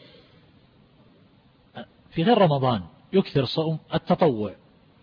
في غير رمضان، يكثر صوم التطوع.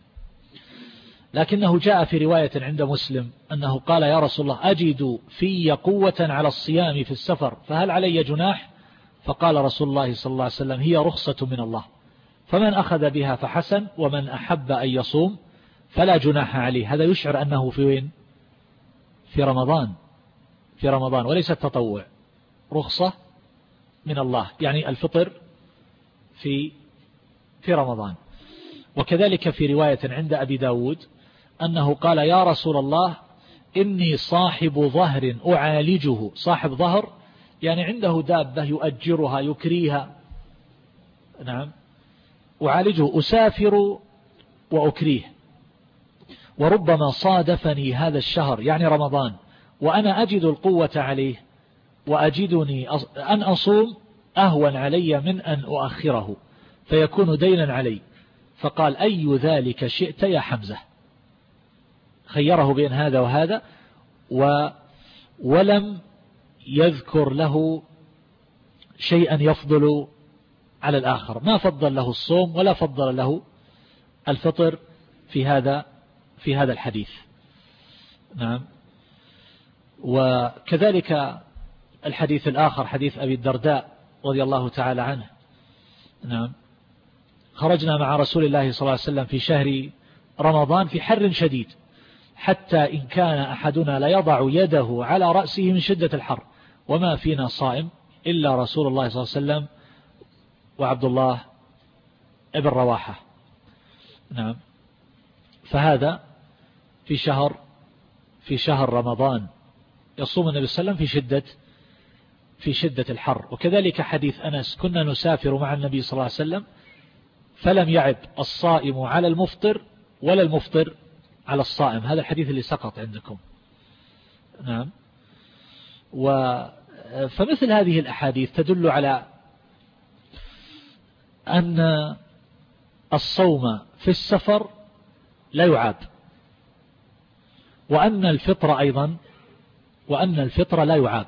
لكنه جاء في رواية عند مسلم أنه قال يا رسول الله أجد في قوة على الصيام في السفر فهل علي جناح؟ فقال رسول الله صلى الله عليه وسلم هي رخصة من الله، فمن أخذ بها فحسن، ومن أحب أن يصوم فلا جناح عليه. هذا يشعر أنه في وين؟ في رمضان، في رمضان وليس التطوع، رخصة من الله، يعني الفطر في في رمضان. وكذلك في رواية عند أبي داود أنه قال يا رسول الله إني صاحب ظهر أعالجه، صاحب ظهر يعني عنده دابة يؤجرها يكريها، نعم، أعالجه أسافر وأكريه، وربما صادفني هذا الشهر يعني رمضان وأنا أجد القوة عليه وأجدني أن أصوم أهون علي من أن أؤخره فيكون دينا علي. فقال أي ذلك شئت يا حمزة، خيره بين هذا وهذا و ولم يذكر له شيئا يفضل على الآخر، ما فضل له الصوم ولا فضل له الفطر في هذا في هذا الحديث. نعم. وكذلك الحديث الآخر حديث أبي الدرداء رضي الله تعالى عنه. نعم. خرجنا مع رسول الله صلى الله عليه وسلم في شهر رمضان في حر شديد، حتى إن كان أحدنا ليضع يده على رأسه من شدة الحر، وما فينا صائم إلا رسول الله صلى الله عليه وسلم وعبد الله ابن رواحة. نعم. فهذا في شهر في شهر رمضان يصوم النبي صلى الله عليه وسلم في شدة في شدة الحر. وكذلك حديث أنس كنا نسافر مع النبي صلى الله عليه وسلم فلم يعب الصائم على المفطر ولا المفطر على الصائم، هذا الحديث اللي سقط عندكم. نعم. و فمثل هذه الأحاديث تدل على أن الصوم في السفر لا يعاب، وأن الفطر أيضا وأن الفطر لا يعاب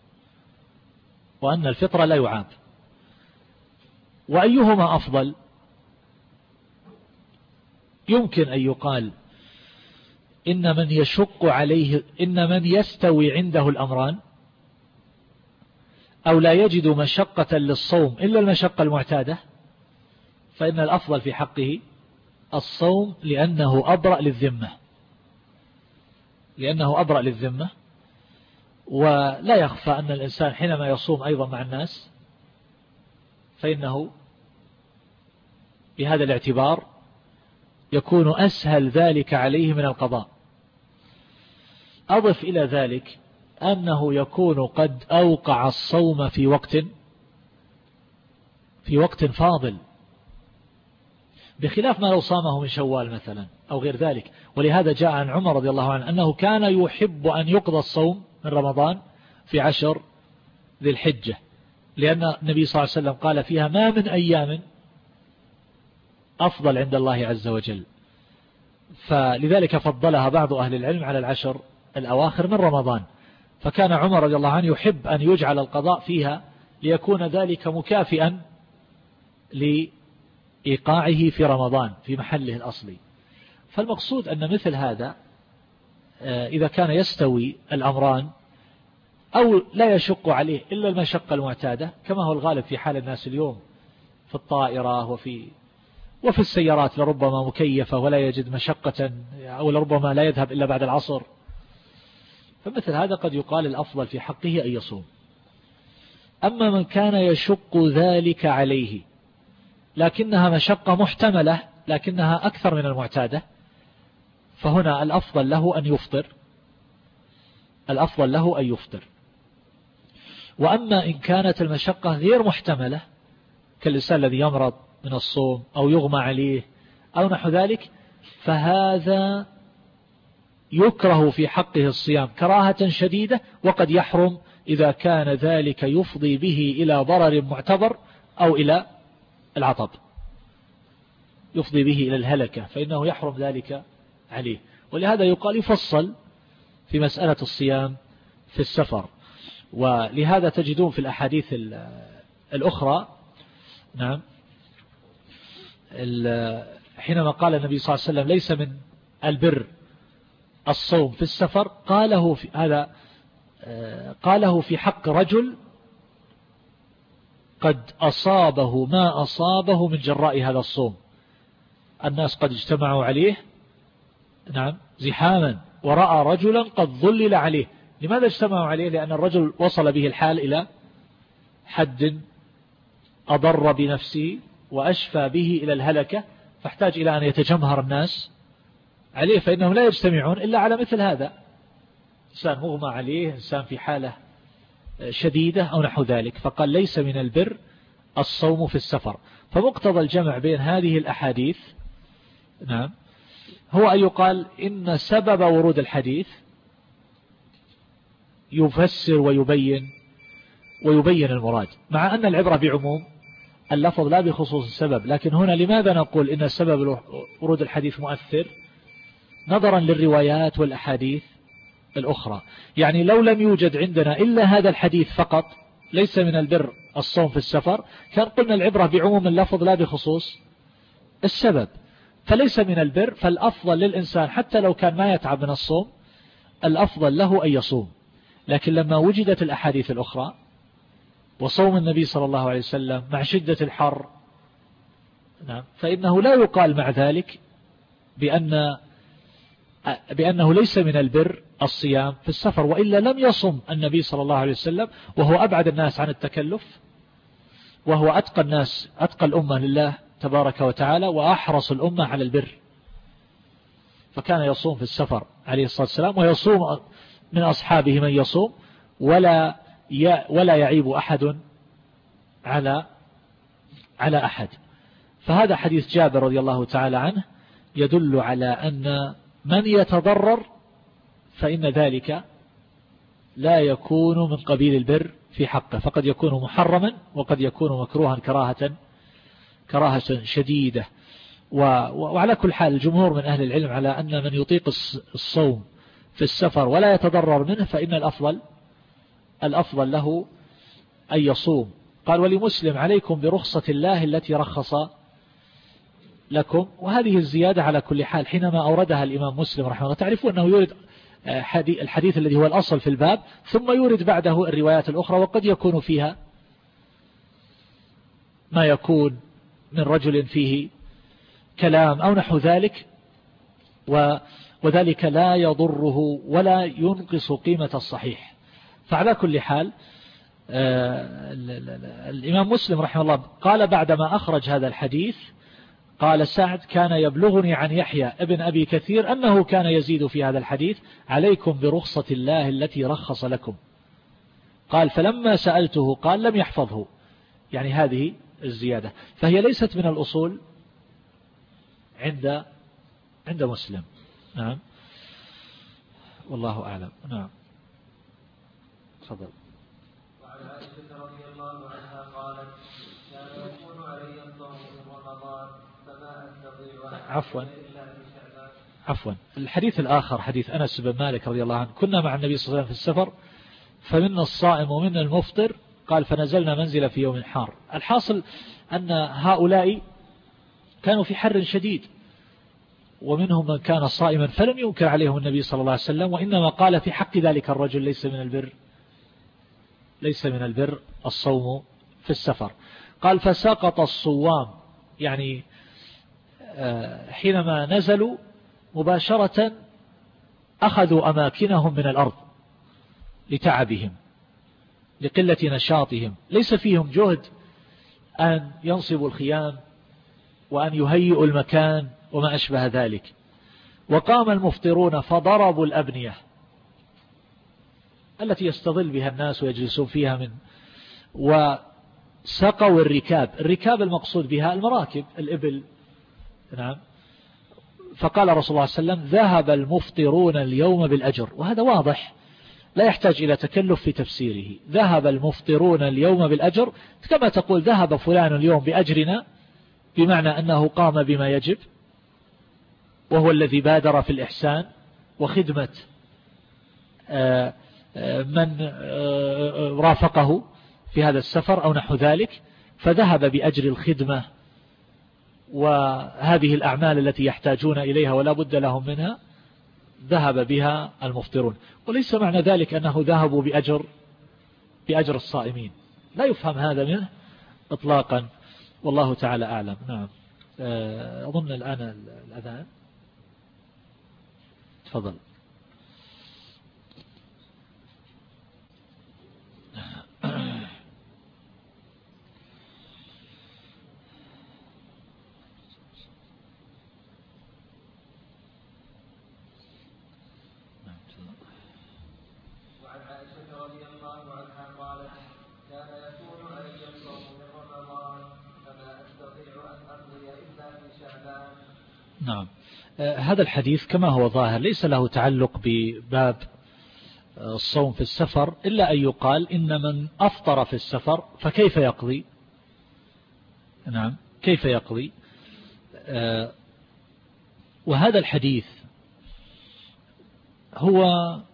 وأن الفطر لا يعاب وأيهما أفضل؟ يمكن أن يقال إن من يشق عليه إن من يستوي عنده الأمران أو لا يجد مشقة للصوم إلا المشقة المعتادة، فإن الأفضل في حقه الصوم لأنه أبرأ للذمة لأنه أبرأ للذمة ولا يخفى أن الإنسان حينما يصوم أيضا مع الناس فإنه بهذا الاعتبار يكون أسهل ذلك عليه من القضاء. أضف إلى ذلك أنه يكون قد أوقع الصوم في وقت في وقت فاضل، بخلاف ما لو صامه من شوال مثلا أو غير ذلك. ولهذا جاء عن عمر رضي الله عنه أنه كان يحب أن يقضى الصوم من رمضان في عشر ذي الحجة، لأن النبي صلى الله عليه وسلم قال فيها ما من أيام أفضل عند الله عز وجل، فلذلك فضلها بعض أهل العلم على العشر الأواخر من رمضان. فكان عمر رضي الله عنه يحب أن يجعل القضاء فيها ليكون ذلك مكافئا لإيقاعه في رمضان في محله الأصلي. فالمقصود أن مثل هذا إذا كان يستوي الأمران أو لا يشق عليه إلا المشقة المعتادة كما هو الغالب في حال الناس اليوم في الطائرة وفي وفي السيارات لربما مكيفة ولا يجد مشقة أو لربما لا يذهب إلا بعد العصر، فمثل هذا قد يقال الأفضل في حقه أن يصوم. أما من كان يشق ذلك عليه لكنها مشقة محتملة لكنها أكثر من المعتادة، فهنا الأفضل له أن يفطر الأفضل له أن يفطر. وأما إن كانت المشقة غير محتملة كالإنسان الذي يمرض من الصوم أو يغمى عليه أو نحو ذلك، فهذا يكره في حقه الصيام كراهة شديدة، وقد يحرم إذا كان ذلك يفضي به إلى ضرر معتبر أو إلى العطب يفضي به إلى الهلكة، فإنه يحرم ذلك عليه. ولهذا يقال يفصل في مسألة الصيام في السفر. ولهذا تجدون في الأحاديث الأخرى نعم حينما قال النبي صلى الله عليه وسلم ليس من البر الصوم في السفر، قاله في هذا قاله في حق رجل قد أصابه ما أصابه من جراء هذا الصوم. الناس قد اجتمعوا عليه نعم زحاما ورأى رجلا قد ظلل عليه. لماذا اجتمعوا عليه؟ لأن الرجل وصل به الحال إلى حد أضر بنفسه وأشفى به إلى الهلكة، فاحتاج إلى أن يتجمهر الناس عليه، فإنهم لا يجتمعون إلا على مثل هذا، إنسان مغمى عليه، إنسان في حالة شديدة أو نحو ذلك. فقال ليس من البر الصوم في السفر. فمقتضى الجمع بين هذه الأحاديث نعم هو أن يقال إن سبب ورود الحديث يفسر ويبين ويبين المراد، مع أن العبرة بعموم اللفظ لا بخصوص السبب. لكن هنا لماذا نقول إن سبب ورود الحديث مؤثر؟ نظرا للروايات والأحاديث الأخرى. يعني لو لم يوجد عندنا إلا هذا الحديث فقط ليس من البر الصوم في السفر، كان قلنا العبرة بعموم اللفظ لا بخصوص السبب، فليس من البر. فالأفضل للإنسان حتى لو كان ما يتعب من الصوم الأفضل له أن يصوم. لكن لما وجدت الأحاديث الأخرى وصوم النبي صلى الله عليه وسلم مع شدة الحر، نعم، فإنه لا يقال مع ذلك بأن بأنه ليس من البر الصيام في السفر، وإلا لم يصم النبي صلى الله عليه وسلم وهو أبعد الناس عن التكلف، وهو أتقى الناس أتقى الأمة لله تبارك وتعالى، وأحرص الأمة على البر، فكان يصوم في السفر عليه الصلاة والسلام، ويصوم من أصحابه من يصوم ولا ولا يعيب أحد على على أحد. فهذا حديث جابر رضي الله تعالى عنه يدل على أن من يتضرر فإن ذلك لا يكون من قبيل البر في حقه، فقد يكون محرما وقد يكون مكروها كراهة كراهة شديدة. وعلى كل حال الجمهور من أهل العلم على أن من يطيق الصوم في السفر ولا يتضرر منه فإن الأفضل الأفضل له أن يصوم. قال ولمسلم عليكم برخصة الله التي رخص لكم. وهذه الزيادة على كل حال حينما أوردها الإمام مسلم رحمه الله، تعرفون أنه يورد الحديث الذي هو الأصل في الباب ثم يورد بعده الروايات الأخرى، وقد يكون فيها ما يكون من رجل فيه كلام أو نحو ذلك، وذلك لا يضره ولا ينقص قيمة الصحيح. فعلى كل حال الإمام مسلم رحمه الله قال بعدما أخرج هذا الحديث، قال سعد كان يبلغني عن يحيى ابن أبي كثير أنه كان يزيد في هذا الحديث عليكم برخصة الله التي رخص لكم. قال فلما سألته قال لم يحفظه، يعني هذه الزيادة، فهي ليست من الأصول عند عند مسلم. نعم والله أعلم. نعم تفضل. وعن عائشة رضي الله عنها قالت كان يكون علي الصوم من رمضان فما أستطيع عفوا إلا في شعبان. عفوا الحديث الآخر حديث أنس بن مالك رضي الله عنه، كنا مع النبي صلى الله عليه وسلم في السفر فمنا الصائم ومنا المفطر، قال فنزلنا منزل في يوم حار. الحاصل أن هؤلاء كانوا في حر شديد، ومنهم من كان صائما فلم ينكر عليهم النبي صلى الله عليه وسلم، وإنما قال في حق ذلك الرجل ليس من البر ليس من البر الصوم في السفر. قال فسقط الصوام، يعني حينما نزلوا مباشرة أخذوا أماكنهم من الأرض لتعبهم لقلة نشاطهم، ليس فيهم جهد أن ينصبوا الخيام وأن يهيئوا المكان وما أشبه ذلك. وقام المفطرون فضربوا الأبنية التي يستظل بها الناس ويجلسون فيها من وسقوا الركاب. الركاب المقصود بها المراكب الإبل. نعم. فقال رسول الله صلى الله عليه وسلم ذهب المفطرون اليوم بالأجر، وهذا واضح لا يحتاج إلى تكلف في تفسيره. ذهب المفطرون اليوم بالأجر كما تقول ذهب فلان اليوم بأجرنا، بمعنى أنه قام بما يجب، وهو الذي بادر في الإحسان وخدمة من رافقه في هذا السفر أو نحو ذلك، فذهب بأجر الخدمة وهذه الأعمال التي يحتاجون إليها ولا بد لهم منها، ذهب بها المفطرون. وليس معنى ذلك أنه ذهبوا بأجر بأجر الصائمين، لا يفهم هذا منه إطلاقا، والله تعالى أعلم. نعم أظن الآن الأذان. تفضل. وعن عائشة رضي الله عنها قالت كان يكون علي الصوم من رمضان فما أستطيع أن أقضي إلا في شعبان. نعم. هذا الحديث كما هو ظاهر ليس له تعلق بباب الصوم في السفر، إلا أن يقال إن من أفطر في السفر فكيف يقضي. نعم كيف يقضي. وهذا الحديث هو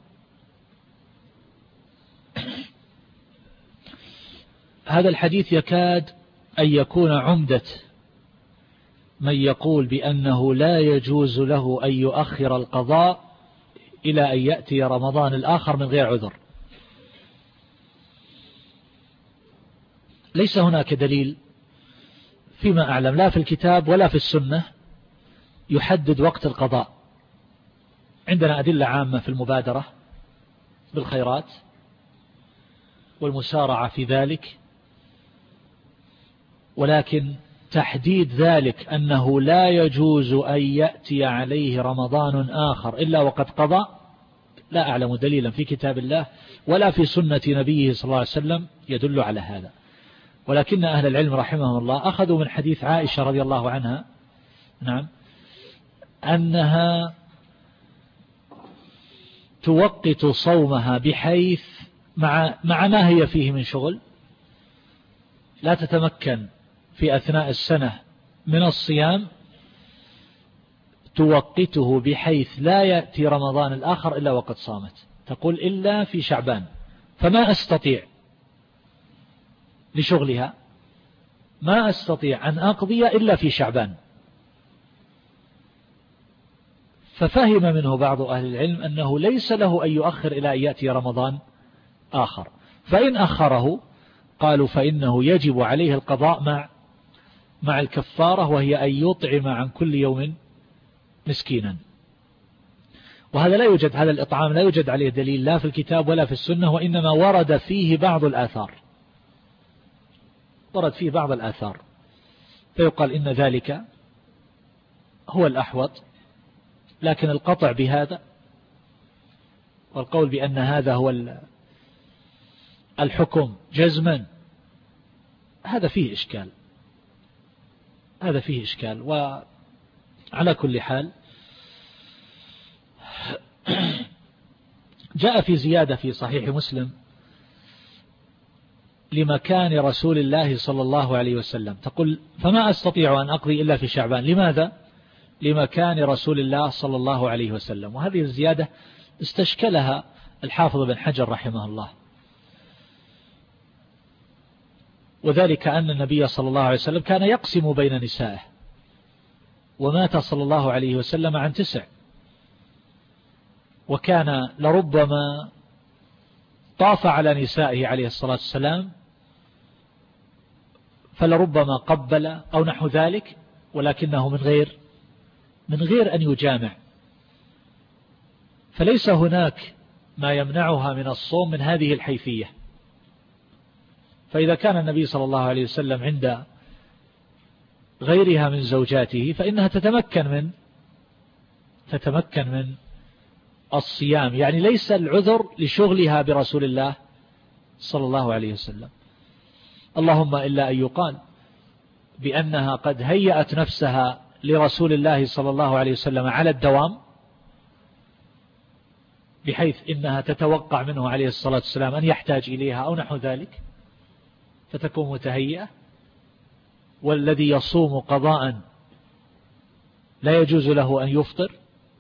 هذا الحديث يكاد أن يكون عمدة من يقول بأنه لا يجوز له أن يؤخر القضاء إلى أن يأتي رمضان الآخر من غير عذر. ليس هناك دليل فيما أعلم لا في الكتاب ولا في السنة يحدد وقت القضاء. عندنا أدلة عامة في المبادرة بالخيرات والمسارعة في ذلك، ولكن تحديد ذلك أنه لا يجوز أن يأتي عليه رمضان آخر إلا وقد قضى، لا أعلم دليلا في كتاب الله ولا في سنة نبيه صلى الله عليه وسلم يدل على هذا. ولكن أهل العلم رحمهم الله أخذوا من حديث عائشة رضي الله عنها نعم أنها توقت صومها بحيث مع, مع ما هي فيه من شغل لا تتمكن في أثناء السنة من الصيام، توقته بحيث لا يأتي رمضان الآخر إلا وقد صامت. تقول إلا في شعبان، فما أستطيع لشغلها ما أستطيع أن أقضي إلا في شعبان. ففهم منه بعض أهل العلم أنه ليس له أن يؤخر إلى أن يأتي رمضان آخر، فإن أخره قالوا فإنه يجب عليه القضاء مع مع الكفارة، وهي أن يطعم عن كل يوم مسكينا. وهذا لا يوجد، هذا الإطعام لا يوجد عليه دليل لا في الكتاب ولا في السنة، وإنما ورد فيه بعض الآثار ورد فيه بعض الآثار فيقال إن ذلك هو الأحوط. لكن القطع بهذا والقول بأن هذا هو الحكم جزما هذا فيه إشكال هذا فيه إشكال وعلى كل حال جاء في زيادة في صحيح مسلم لمكان رسول الله صلى الله عليه وسلم، تقول فما أستطيع أن أقضي إلا في شعبان. لماذا؟ لمكان رسول الله صلى الله عليه وسلم. وهذه الزيادة استشكلها الحافظ بن حجر رحمه الله، وذلك أن النبي صلى الله عليه وسلم كان يقسم بين نسائه، ومات صلى الله عليه وسلم عن تسع، وكان لربما طاف على نسائه عليه الصلاة والسلام فلربما قبل أو نحو ذلك، ولكنه من غير من غير أن يجامع، فليس هناك ما يمنعها من الصوم من هذه الحيثية. فإذا كان النبي صلى الله عليه وسلم عند غيرها من زوجاته فإنها تتمكن من تتمكن من الصيام، يعني ليس العذر لشغلها برسول الله صلى الله عليه وسلم، اللهم إلا أن يقال بأنها قد هيأت نفسها لرسول الله صلى الله عليه وسلم على الدوام، بحيث إنها تتوقع منه عليه الصلاة والسلام أن يحتاج إليها أو نحو ذلك فتكون متهيئة. والذي يصوم قضاء لا يجوز له أن يفطر،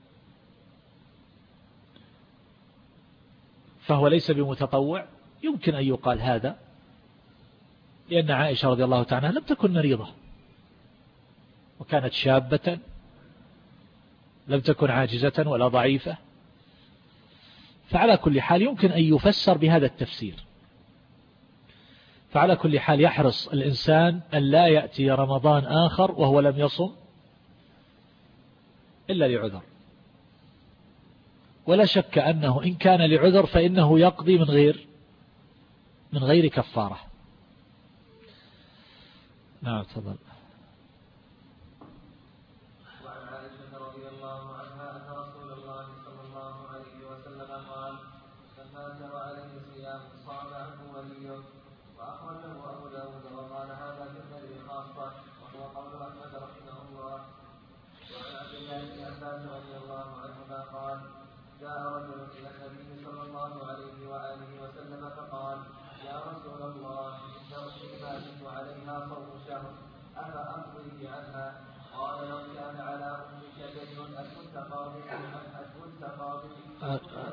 فهو ليس بمتطوع. يمكن أن يقال هذا لأن عائشة رضي الله تعالى لم تكن مريضة وكانت شابة، لم تكن عاجزة ولا ضعيفة، فعلى كل حال يمكن أن يفسر بهذا التفسير. فعلى كل حال يحرص الإنسان أن لا يأتي رمضان آخر وهو لم يصم إلا لعذر، ولا شك أنه إن كان لعذر فإنه يقضي من غير من غير كفارة. نعم تفضل. وعن عائشة رضي الله عنها أن رسول الله صلى الله عليه وسلم قال: من مات وعليه صيام صام عنه وليه. وأخرجه أبو داود وقال هذا في النذر خاصة، وهو قول أحمد رحمه الله. وعن عبد الله بن عباس رضي الله عنهما قال: جاء رجل إلى النبي صلى الله عليه وآله وسلم فقال: يا رسول الله إن أختي ماتت وعليها صوم شهر، أفأ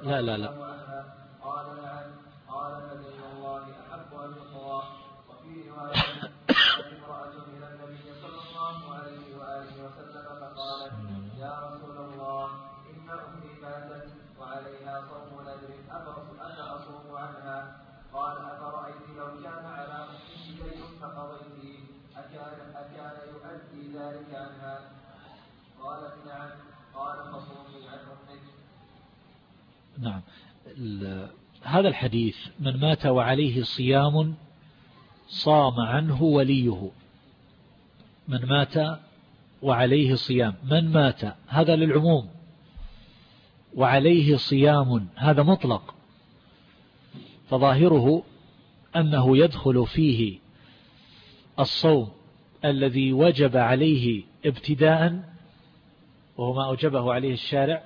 لا لا لا قال نعم. قال فدين الله أحب أن يقضى. وفي رواية امرأة إلى النبي صلى الله عليه وآله وسلم فقالت يا رسول الله إن أمي ماتت وعليها صوم نذر أفأصوم عنها؟ قال أفرأيت لو كان على أمك شيء فقضيته أكان أكان يؤدي ذلك عنها؟ قالت نعم. قال فصومي عن أمك. نعم. هذا الحديث من مات وعليه صيام صام عنه وليه. من مات وعليه صيام، من مات هذا للعموم، وعليه صيام هذا مطلق، فظاهره أنه يدخل فيه الصوم الذي وجب عليه ابتداء وهو ما أوجبه عليه الشارع،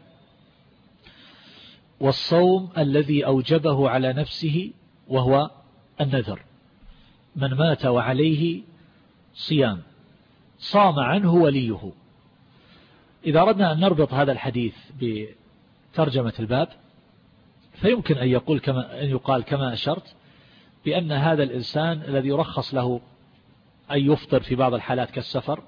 والصوم الذي أوجبه على نفسه وهو النذر. من مات وعليه صيام صام عنه وليه. إذا أردنا أن نربط هذا الحديث بترجمة الباب فيمكن أن يقول كما أن يقال كما أشرت بأن هذا الإنسان الذي يرخص له أن يفطر في بعض الحالات كالسفر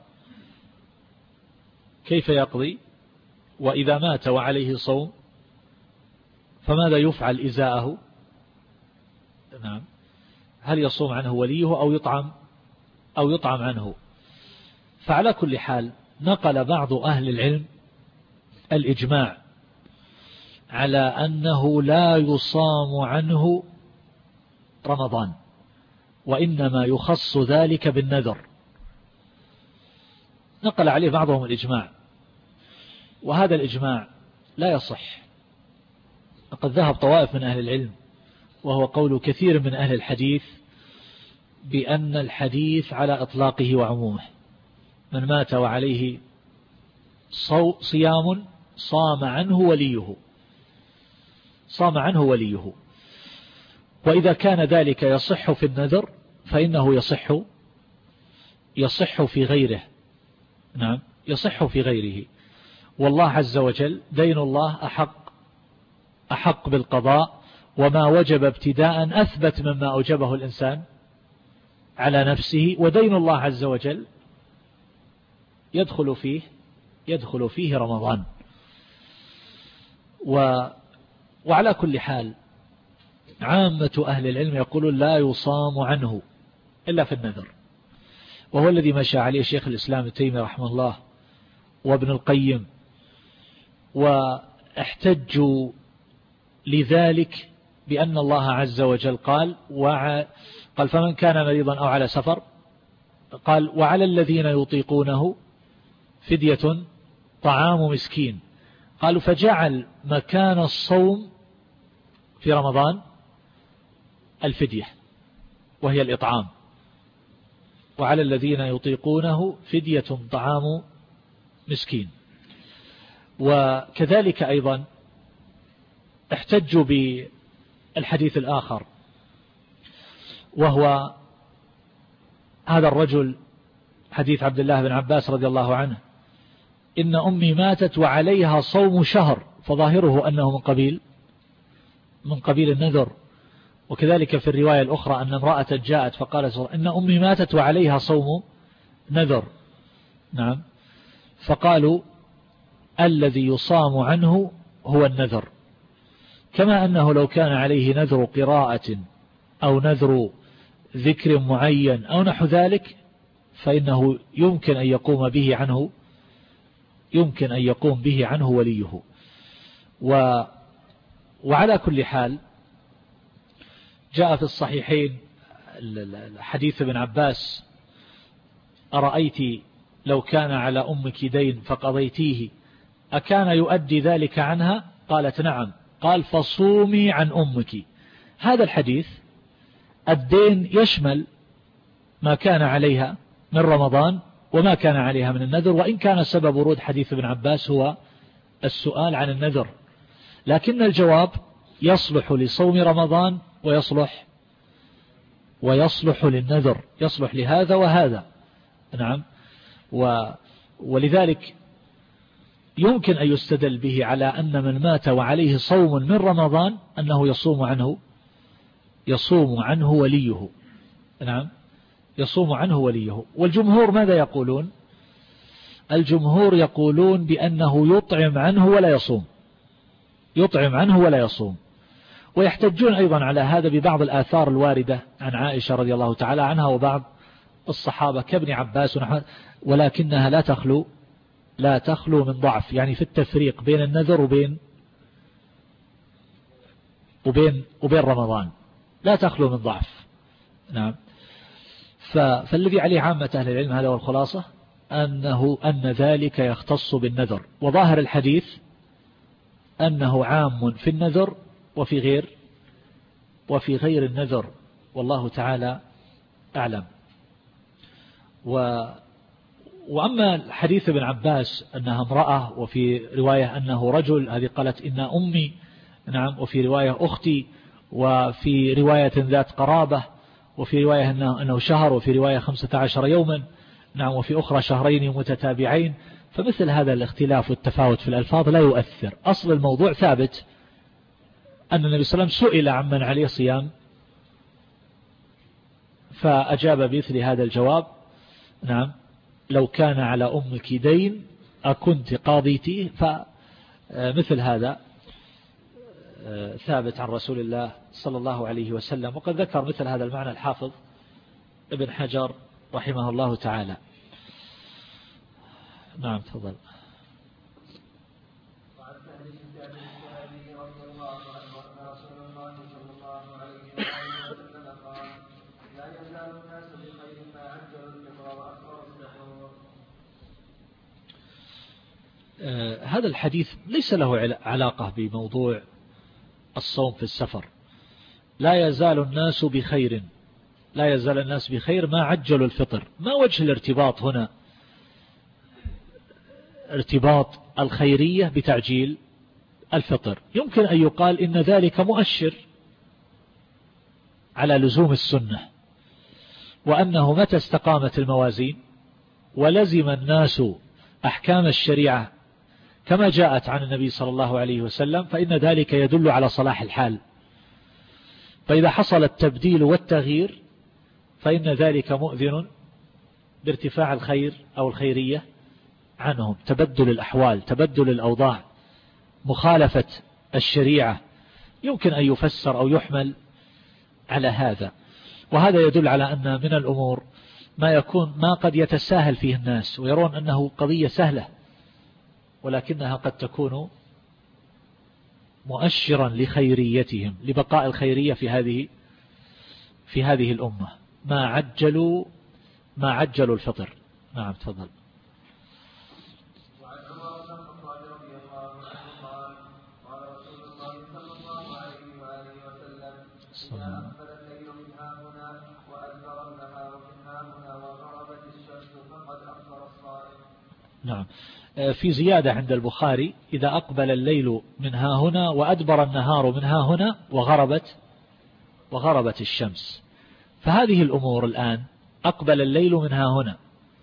كيف يقضي؟ وإذا مات وعليه صوم فماذا يفعل إزاءه؟ نعم، هل يصوم عنه وليه أو يطعم أو يطعم عنه؟ فعلى كل حال نقل بعض أهل العلم الإجماع على أنه لا يصام عنه رمضان، وإنما يخص ذلك بالنذر. نقل عليه بعضهم الإجماع، وهذا الإجماع لا يصح. لقد ذهب طوائف من أهل العلم وهو قول كثير من أهل الحديث بأن الحديث على إطلاقه وعمومه. من مات وعليه صيام صام عنه وليه، صام عنه وليه. وإذا كان ذلك يصح في النذر فإنه يصح يصح في غيره. نعم، يصح في غيره. والله عز وجل دين الله أحق أحق بالقضاء، وما وجب ابتداء أثبت مما أوجبه الإنسان على نفسه، ودين الله عز وجل يدخل فيه يدخل فيه رمضان. و وعلى كل حال عامة أهل العلم يقولون لا يصام عنه إلا في النذر، وهو الذي مشى عليه شيخ الإسلام ابن تيمية رحمه الله وابن القيم، واحتجوا لذلك بأن الله عز وجل قال وع... قال فمن كان مريضا أو على سفر، قال وعلى الذين يطيقونه فدية طعام مسكين. قالوا فجعل مكان الصوم في رمضان الفدية وهي الإطعام، وعلى الذين يطيقونه فدية طعام مسكين. وكذلك أيضا احتجوا بالحديث الآخر وهو هذا الرجل حديث عبد الله بن عباس رضي الله عنه إن أمي ماتت وعليها صوم شهر، فظاهره أنه من قبيل من قبيل النذر. وكذلك في الرواية الأخرى أن امرأة جاءت فقالت إن أمي ماتت وعليها صوم نذر. نعم، فقالوا الذي يصام عنه هو النذر، كما أنه لو كان عليه نذر قراءة أو نذر ذكر معين أو نحو ذلك فإنه يمكن أن يقوم به عنه يمكن أن يقوم به عنه وليه. و وعلى كل حال جاء في الصحيحين حديث ابن عباس أرأيت لو كان على أمك دين فقضيتيه أكان يؤدي ذلك عنها؟ قالت نعم. قال فصومي عن أمك. هذا الحديث الدين يشمل ما كان عليها من رمضان وما كان عليها من النذر، وإن كان سبب ورود حديث ابن عباس هو السؤال عن النذر، لكن الجواب يصلح لصوم رمضان ويصلح ويصلح للنذر، يصلح لهذا وهذا. نعم، و ولذلك يمكن أن يستدل به على أن من مات وعليه صوم من رمضان أنه يصوم عنه يصوم عنه وليه. نعم، يصوم عنه وليه. والجمهور ماذا يقولون؟ الجمهور يقولون بأنه يطعم عنه ولا يصوم، يطعم عنه ولا يصوم. ويحتجون أيضا على هذا ببعض الآثار الواردة عن عائشة رضي الله تعالى عنها وبعض الصحابة كابن عباس ونحن، ولكنها لا تخلو لا تخلو من ضعف، يعني في التفريق بين النذر وبين وبين وبين رمضان لا تخلو من ضعف. نعم. فالذي عليه عامة أهل العلم، هذا هو الخلاصة، أنه أن ذلك يختص بالنذر، وظاهر الحديث أنه عام في النذر وفي غير وفي غير النذر، والله تعالى أعلم. و وأما حديث ابن عباس أنها امرأة، وفي رواية أنه رجل، هذه قالت إن أمي، نعم، وفي رواية أختي، وفي رواية ذات قرابة، وفي رواية أنه شهر، وفي رواية خمسة عشر يوما، نعم، وفي أخرى شهرين متتابعين. فمثل هذا الاختلاف والتفاوت في الألفاظ لا يؤثر، أصل الموضوع ثابت، أن النبي صلى الله عليه وسلم سئل عمن عليه صيام فأجاب بمثل هذا الجواب. نعم، لو كان على أمك دين أكنت قاضيتي، فمثل هذا ثابت عن رسول الله صلى الله عليه وسلم. وقد ذكر مثل هذا المعنى الحافظ ابن حجر رحمه الله تعالى. نعم، تفضل. هذا الحديث ليس له علاقة بموضوع الصوم في السفر. لا يزال الناس بخير، لا يزال الناس بخير ما عجلوا الفطر. ما وجه الارتباط هنا؟ ارتباط الخيرية بتعجيل الفطر. يمكن أن يقال إن ذلك مؤشر على لزوم السنة، وأنه متى استقامت الموازين ولزم الناس أحكام الشريعة كما جاءت عن النبي صلى الله عليه وسلم، فإن ذلك يدل على صلاح الحال. فإذا حصل التبديل والتغيير فإن ذلك مؤذن بارتفاع الخير أو الخيرية عنهم. تبدل الأحوال، تبدل الأوضاع، مخالفة الشريعة، يمكن أن يفسر أو يحمل على هذا. وهذا يدل على أن من الأمور ما يكون ما قد يتساهل فيه الناس ويرون أنه قضية سهلة، ولكنها قد تكون مؤشرا لخيريتهم، لبقاء الخيرية في هذه في هذه الأمة. ما عجلوا ما عجلوا الفطر. نعم، تفضل. نعم، في زيادة عند البخاري: إذا أقبل الليل من ها هنا وأدبر النهار من ها هنا وغربت وغربت الشمس. فهذه الأمور الآن: أقبل الليل من ها هنا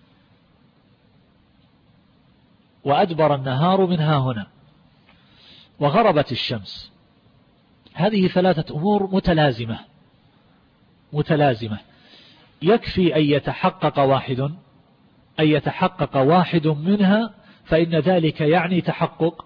وأدبر النهار من ها هنا وغربت الشمس، هذه ثلاثة أمور متلازمة متلازمة يكفي أن يتحقق واحد أن يتحقق واحد منها، فإن ذلك يعني تحقق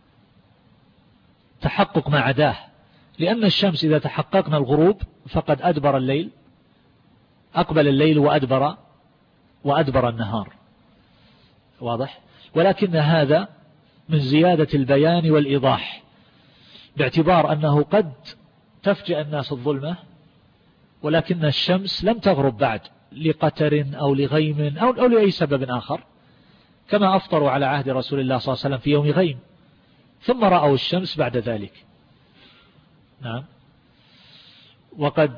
تحقق ما عداه. لأن الشمس إذا تحققنا الغروب فقد أدبر الليل، أقبل الليل وأدبر وأدبر النهار، واضح؟ ولكن هذا من زيادة البيان والإيضاح، باعتبار أنه قد تفجأ الناس الظلمة ولكن الشمس لم تغرب بعد، لقتر أو لغيم أو, أو لأي سبب آخر، كما أفطروا على عهد رسول الله صلى الله عليه وسلم في يوم غيم ثم رأوا الشمس بعد ذلك. نعم. وقد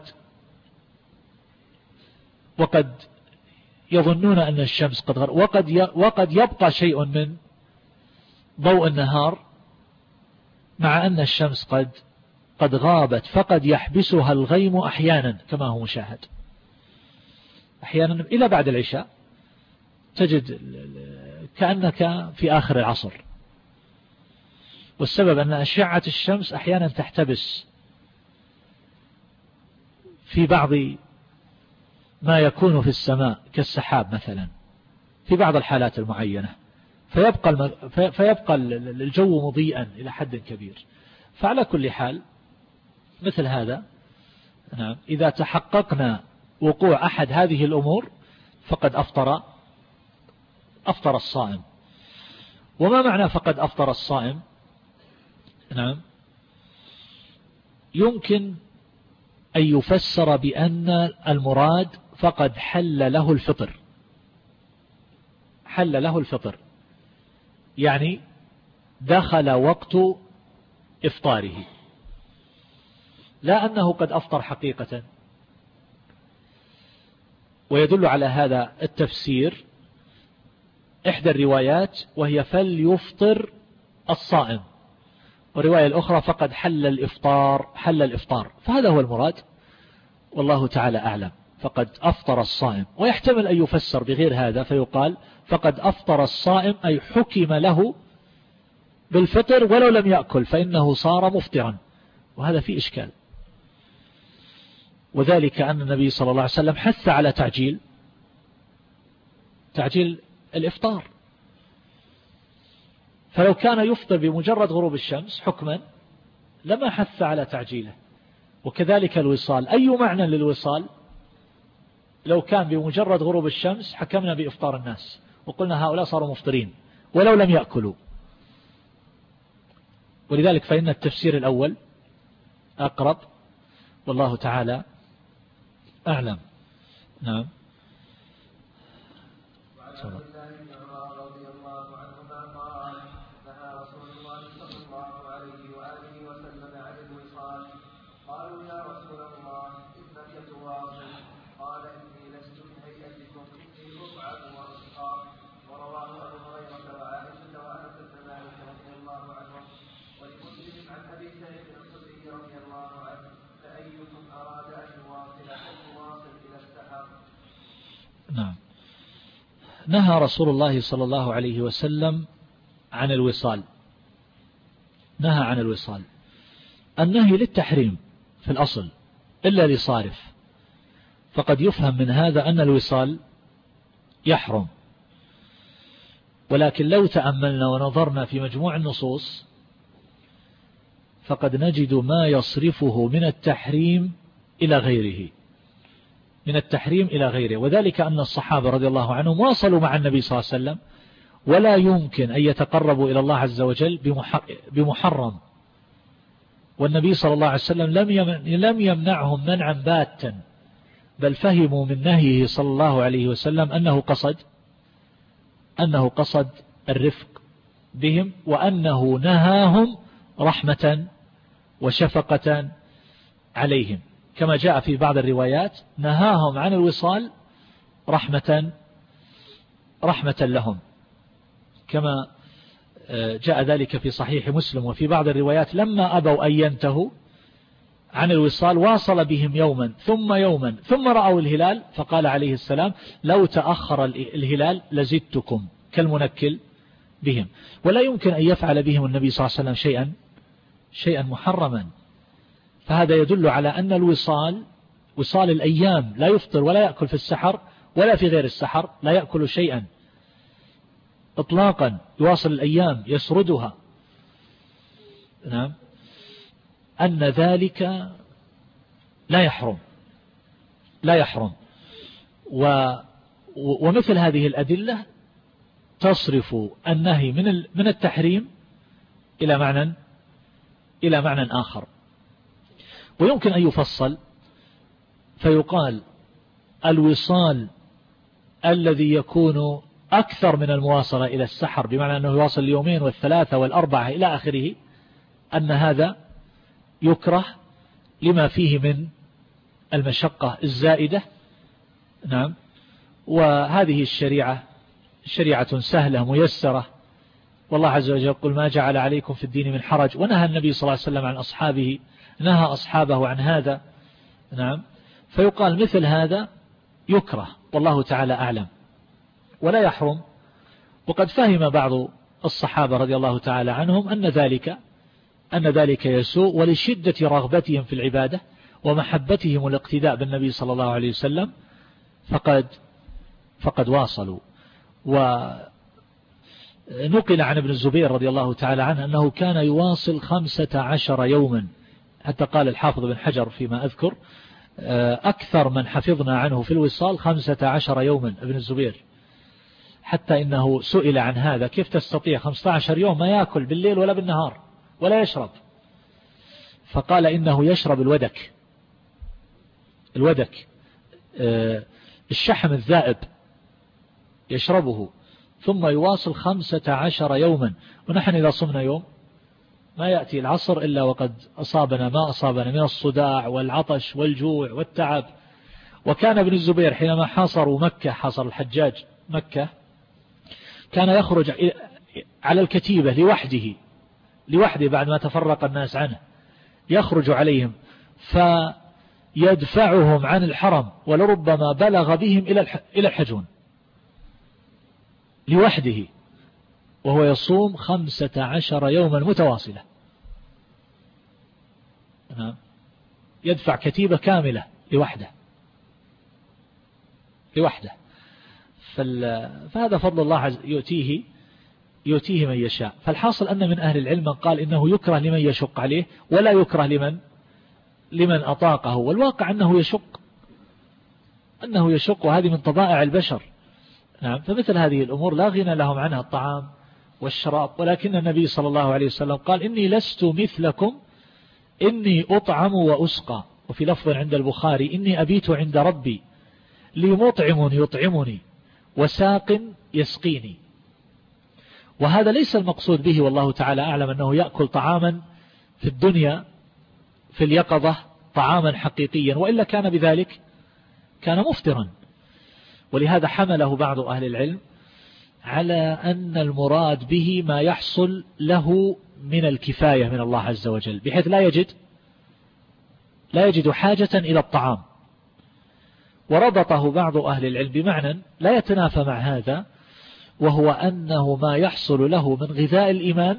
وقد يظنون أن الشمس قد غرب، وقد وقد يبقى شيء من ضوء النهار مع أن الشمس قد قد غابت، فقد يحبسها الغيم أحيانا كما هو مشاهد. أحيانا إلى بعد العشاء تجد كأنك في آخر العصر، والسبب أن أشعة الشمس أحيانا تحتبس في بعض ما يكون في السماء كالسحاب مثلا في بعض الحالات المعينة، فيبقى, فيبقى الجو مضيئا إلى حد كبير. فعلى كل حال مثل هذا نعم إذا تحققنا وقوع أحد هذه الأمور فقد أفطر أفطر الصائم. وما معنى فقد أفطر الصائم؟ نعم يمكن أن يفسر بأن المراد فقد حل له الفطر، حل له الفطر يعني دخل وقت إفطاره، لا أنه قد أفطر حقيقة. ويدل على هذا التفسير إحدى الروايات وهي فليفطر الصائم، والرواية الأخرى فقد حل الإفطار حل الإفطار فهذا هو المراد والله تعالى أعلم. فقد أفطر الصائم، ويحتمل أن يفسر بغير هذا فيقال فقد أفطر الصائم أي حكم له بالفطر ولو لم يأكل فإنه صار مفطرا، وهذا فيه إشكال. وذلك أن النبي صلى الله عليه وسلم حث على تعجيل تعجيل الإفطار، فلو كان يفطر بمجرد غروب الشمس حكما لما حث على تعجيله. وكذلك الوصال، أي معنى للوصال لو كان بمجرد غروب الشمس حكمنا بإفطار الناس وقلنا هؤلاء صاروا مفطرين ولو لم يأكلوا. ولذلك فإن التفسير الأول أقرب والله تعالى أعلم. نعم. نعم. نهى رسول الله صلى الله عليه وسلم عن الوصال، نهى عن الوصال. النهي للتحريم في الأصل إلا لصارف، فقد يفهم من هذا أن الوصال يحرم، ولكن لو تأملنا ونظرنا في مجموع النصوص فقد نجد ما يصرفه من التحريم إلى غيره من التحريم إلى غيره. وذلك أن الصحابة رضي الله عنهم واصلوا مع النبي صلى الله عليه وسلم، ولا يمكن أن يتقربوا إلى الله عز وجل بمحرم، والنبي صلى الله عليه وسلم لم يمنعهم منعا باتا، بل فهموا من نهيه صلى الله عليه وسلم أنه قصد أنه قصد الرفق بهم، وأنه نهاهم رحمة وشفقة عليهم، كما جاء في بعض الروايات نهاهم عن الوصال رحمة رحمة لهم، كما جاء ذلك في صحيح مسلم. وفي بعض الروايات لما أبوا أن ينتهوا عن الوصال واصل بهم يوما ثم يوما ثم رأوا الهلال فقال عليه السلام لو تأخر الهلال لزدتكم، كالمنكل بهم. ولا يمكن أن يفعل بهم النبي صلى الله عليه وسلم شيئا شيئا محرما. فهذا يدل على أن الوصال وصال الأيام لا يفطر ولا يأكل في السحر ولا في غير السحر، لا يأكل شيئا إطلاقا، يواصل الأيام يسردها. نعم. أن ذلك لا يحرم لا يحرم و ومثل هذه الأدلة تصرف النهي من من التحريم إلى معنى إلى معنى آخر. ويمكن أن يفصل فيقال الوصال الذي يكون أكثر من المواصلة إلى السحر، بمعنى أنه يواصل اليومين والثلاثة والأربعة إلى آخره، أن هذا يكره لما فيه من المشقة الزائدة. نعم. وهذه الشريعة شريعة سهلة ميسرة، والله عز وجل يقول ما جعل عليكم في الدين من حرج، ونهى النبي صلى الله عليه وسلم عن أصحابه نهى أصحابه عن هذا. نعم. فيقال مثل هذا يكره والله تعالى أعلم ولا يحرم. وقد فهم بعض الصحابة رضي الله تعالى عنهم أن ذلك أن ذلك يسوء، ولشدة رغبتهم في العبادة ومحبتهم الاقتداء بالنبي صلى الله عليه وسلم فقد فقد واصلوا. ونقل عن ابن الزبير رضي الله تعالى عنه أنه كان يواصل خمسة عشر يوما، حتى قال الحافظ بن حجر فيما أذكر أكثر من حفظنا عنه في الوصال خمسة عشر يوما ابن الزبير، حتى إنه سئل عن هذا: كيف تستطيع خمسة عشر يوم ما يأكل بالليل ولا بالنهار ولا يشرب؟ فقال: إنه يشرب الودك، الودك الشحم الذائب يشربه، ثم يواصل خمسة عشر يوما. ونحن إذا صمنا يوم ما يأتي العصر إلا وقد أصابنا ما أصابنا من الصداع والعطش والجوع والتعب. وكان ابن الزبير حينما حاصروا مكة، حاصر الحجاج مكة، كان يخرج على الكتيبة لوحده لوحده بعد ما تفرق الناس عنه، يخرج عليهم فيدفعهم عن الحرم، ولربما بلغ بهم إلى الحجون لوحده، وهو يصوم خمسة عشر يوما متواصلة. يدفع كتيبة كاملة لوحده لوحده فهذا فضل الله يؤتيه يؤتيه من يشاء. فالحاصل أن من أهل العلم من قال إنه يكره لمن يشق عليه ولا يكره لمن لمن أطاقه، والواقع أنه يشق أنه يشق وهذه من طبائع البشر. نعم. فمثل هذه الأمور لا غنى لهم عنها الطعام والشراب، ولكن النبي صلى الله عليه وسلم قال: إني لست مثلكم إني أطعم وأسقى. وفي لفظ عند البخاري: إني أبيت عند ربي لي مطعم يطعمني وساق يسقيني. وهذا ليس المقصود به والله تعالى أعلم أنه يأكل طعاما في الدنيا في اليقظة طعاما حقيقيا، وإلا كان بذلك كان مفترا. ولهذا حمله بعض أهل العلم على أن المراد به ما يحصل له من الكفاية من الله عز وجل، بحيث لا يجد لا يجد حاجة إلى الطعام. وربطه بعض أهل العلم بمعنى لا يتنافى مع هذا، وهو أنه ما يحصل له من غذاء الإيمان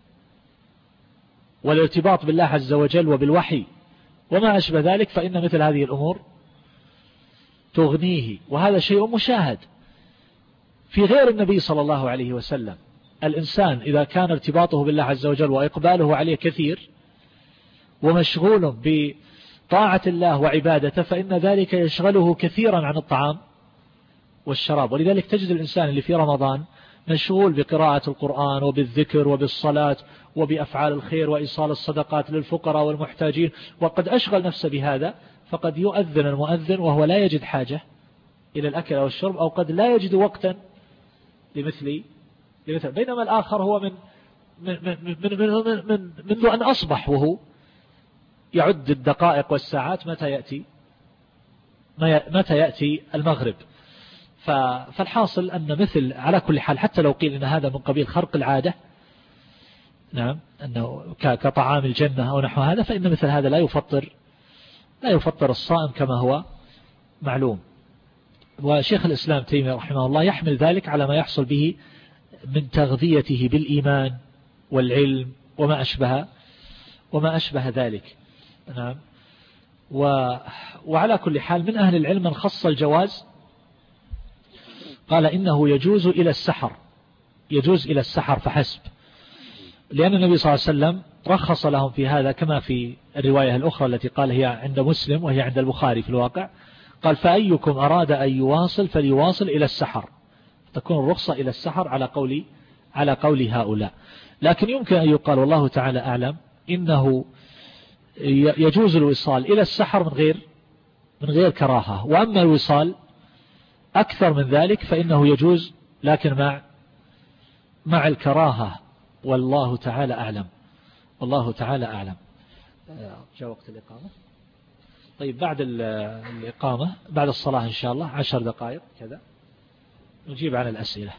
والارتباط بالله عز وجل وبالوحي وما أشبه ذلك، فإن مثل هذه الأمور تغنيه. وهذا شيء مشاهد في غير النبي صلى الله عليه وسلم. الإنسان إذا كان ارتباطه بالله عز وجل وإقباله عليه كثير ومشغول بطاعة الله وعبادته، فإن ذلك يشغله كثيرا عن الطعام والشراب. ولذلك تجد الإنسان اللي في رمضان مشغول بقراءة القرآن وبالذكر وبالصلاة وبأفعال الخير وإيصال الصدقات للفقراء والمحتاجين، وقد أشغل نفسه بهذا، فقد يؤذن المؤذن وهو لا يجد حاجة إلى الأكل أو الشرب، أو قد لا يجد وقتا لمثل لمثل بينما الآخر هو من من من من من من منذ أن أصبح وهو يعد الدقائق والساعات متى يأتي متى يأتي المغرب. فالحاصل أن مثل على كل حال، حتى لو قيل أن هذا من قبيل خرق العادة، نعم، أنه كطعام الجنة أو نحو هذا، فإن مثل هذا لا يفطر لا يفطر الصائم كما هو معلوم. وشيخ الإسلام تيمية رحمه الله يحمل ذلك على ما يحصل به من تغذيته بالإيمان والعلم وما أشبه وما أشبه ذلك. نعم. وعلى كل حال من أهل العلم من خص الجواز، قال إنه يجوز إلى السحر يجوز إلى السحر فحسب، لأن النبي صلى الله عليه وسلم رخص لهم في هذا، كما في الرواية الأخرى التي قال هي عند مسلم وهي عند البخاري في الواقع، قال: فأيكم أراد أن يواصل فليواصل إلى السحر. تكون الرخصة إلى السحر على قول على قول هؤلاء. لكن يمكن أن يقال والله تعالى أعلم إنه يجوز الوصال إلى السحر من غير من غير كراهة، وأما الوصال أكثر من ذلك فإنه يجوز لكن مع مع الكراهة، والله تعالى أعلم والله تعالى أعلم. جاء وقت الإقامة. طيب بعد الإقامة بعد الصلاة إن شاء الله عشر دقائق كذا نجيب عن الأسئلة.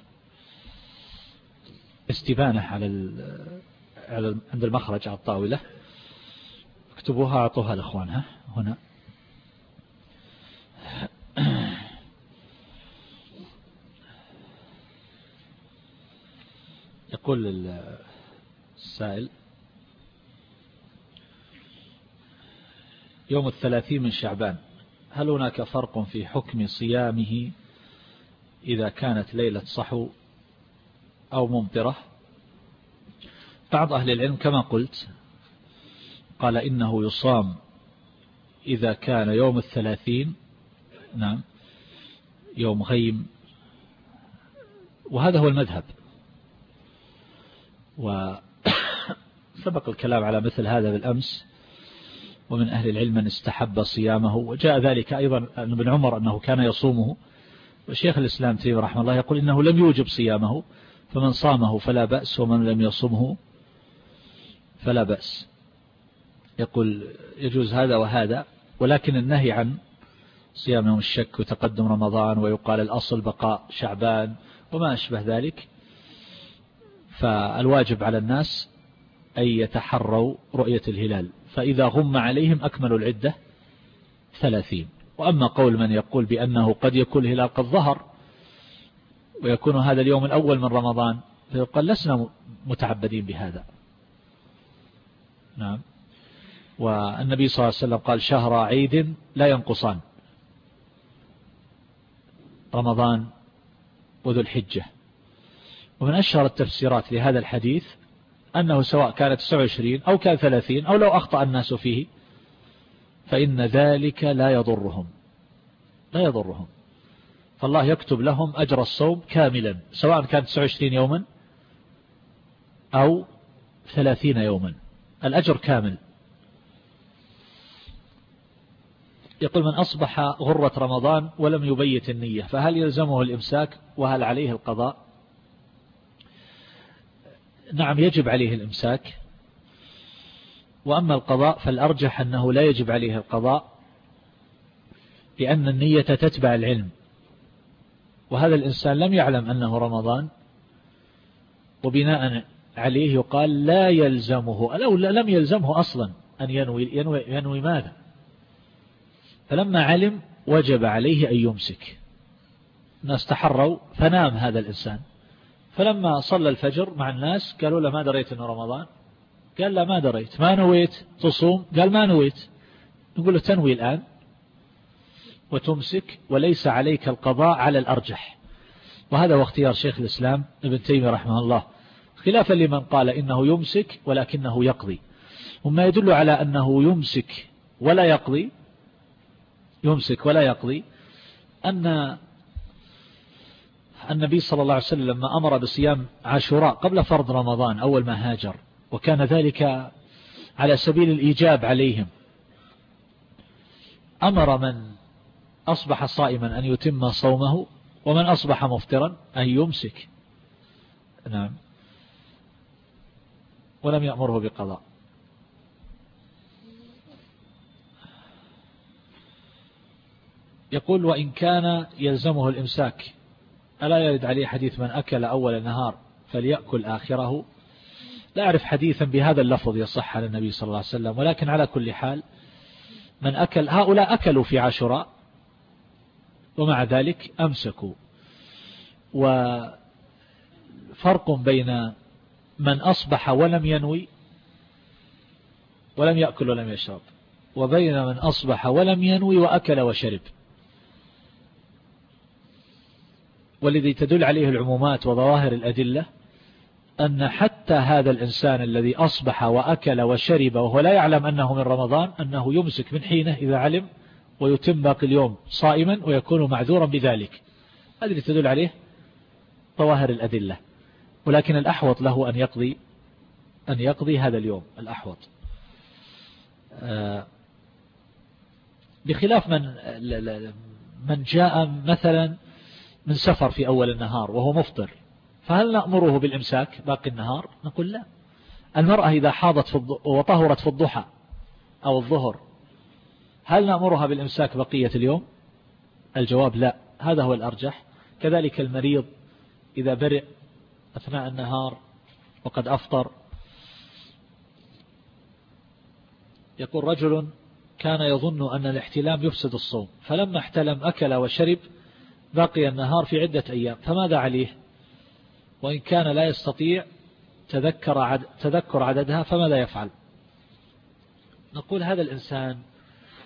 استبانة على على عند المخرج على الطاولة، اكتبوها أعطوها لأخوانها هنا. يقول السائل: يوم الثلاثين من شعبان، هل هناك فرق في حكم صيامه إذا كانت ليلة صحو أو ممطرة؟ بعض أهل العلم كما قلت قال إنه يصام إذا كان يوم الثلاثين، نعم، يوم غيم، وهذا هو المذهب، وسبق الكلام على مثل هذا بالأمس، ومن أهل العلم من استحب صيامه، وجاء ذلك أيضا عن ابن عمر أنه كان يصومه، وشيخ الإسلام تيمية رحمه الله يقول إنه لم يوجب صيامه، فمن صامه فلا بأس ومن لم يصمه فلا بأس. يقول يجوز هذا وهذا، ولكن النهي عن صيام يوم الشك وتقدم رمضان، ويقال الأصل بقاء شعبان وما أشبه ذلك، فالواجب على الناس أن يتحروا رؤية الهلال، فإذا غم عليهم أكملوا العدة ثلاثين. وأما قول من يقول بأنه قد يكون الهلال قد ظهر ويكون هذا اليوم الأول من رمضان، فيقال لسنا متعبدين بهذا. نعم. والنبي صلى الله عليه وسلم قال شهر عيد لا ينقصان، رمضان وذو الحجة. ومن أشهر التفسيرات لهذا الحديث أنه سواء كانت تسعة وعشرين أو كان ثلاثين أو لو أخطأ الناس فيه فإن ذلك لا يضرهم لا يضرهم فالله يكتب لهم أجر الصوم كاملا، سواء كانت تسعة وعشرين يوما أو ثلاثين يوما، الأجر كامل. يقول من أصبح غرة رمضان ولم يبيت النية فهل يلزمه الإمساك وهل عليه القضاء؟ نعم، يجب عليه الإمساك، وأما القضاء فالأرجح أنه لا يجب عليه القضاء، لأن النية تتبع العلم، وهذا الإنسان لم يعلم أنه رمضان، وبناء عليه يقال لا يلزمه، لو لم يلزمه أصلا أن ينوي, ينوي, ينوي ماذا؟ فلما علم وجب عليه أن يمسك. الناس تحروا فنام هذا الإنسان، فلما صلى الفجر مع الناس قالوا له ما دريت أنه رمضان؟ قال لا ما دريت. ما نويت تصوم؟ قال ما نويت. نقول له تنوي الآن وتمسك وليس عليك القضاء على الأرجح، وهذا هو اختيار شيخ الإسلام ابن تيمية رحمه الله، خلافا لمن قال إنه يمسك ولكنه يقضي. وما يدل على أنه يمسك ولا يقضي يمسك ولا يقضي أن النبي صلى الله عليه وسلم لما أمر بصيام عاشوراء قبل فرض رمضان أول ما هاجر، وكان ذلك على سبيل الإيجاب عليهم، أمر من أصبح صائما أن يتم صومه، ومن أصبح مفطرا أن يمسك. نعم، ولم يأمره بقضاء. يقول وإن كان يلزمه الإمساك ألا يرد عليه حديث من أكل أول النهار فليأكل آخره؟ لا أعرف حديثا بهذا اللفظ يصح على النبي صلى الله عليه وسلم، ولكن على كل حال من أكل، هؤلاء أكلوا في عاشوراء ومع ذلك أمسكوا. وفرق بين من أصبح ولم ينوي ولم يأكل ولم يشرب، وبين من أصبح ولم ينوي وأكل وشرب. والذي تدل عليه العمومات وظواهر الأدلة أن حتى هذا الإنسان الذي أصبح وأكل وشرب وهو لا يعلم أنه من رمضان أنه يمسك من حينه إذا علم، ويتم باقي اليوم صائما ويكون معذورا بذلك. هذا اللي تدل عليه ظواهر الأدلة، ولكن الأحوط له أن يقضي أن يقضي هذا اليوم الأحوط، بخلاف من من جاء مثلا من سفر في أول النهار وهو مفطر، فهل نأمره بالإمساك باقي النهار؟ نقول لا. المرأة إذا حاضت في وطهرت في الضحى أو الظهر هل نأمرها بالإمساك بقية اليوم؟ الجواب لا، هذا هو الأرجح. كذلك المريض إذا برئ أثناء النهار وقد أفطر. يقول رجل كان يظن أن الاحتلام يفسد الصوم، فلما احتلم أكل وشرب باقي النهار في عدة أيام، فماذا عليه؟ وإن كان لا يستطيع تذكر, عد... تذكر عددها فماذا يفعل؟ نقول هذا الإنسان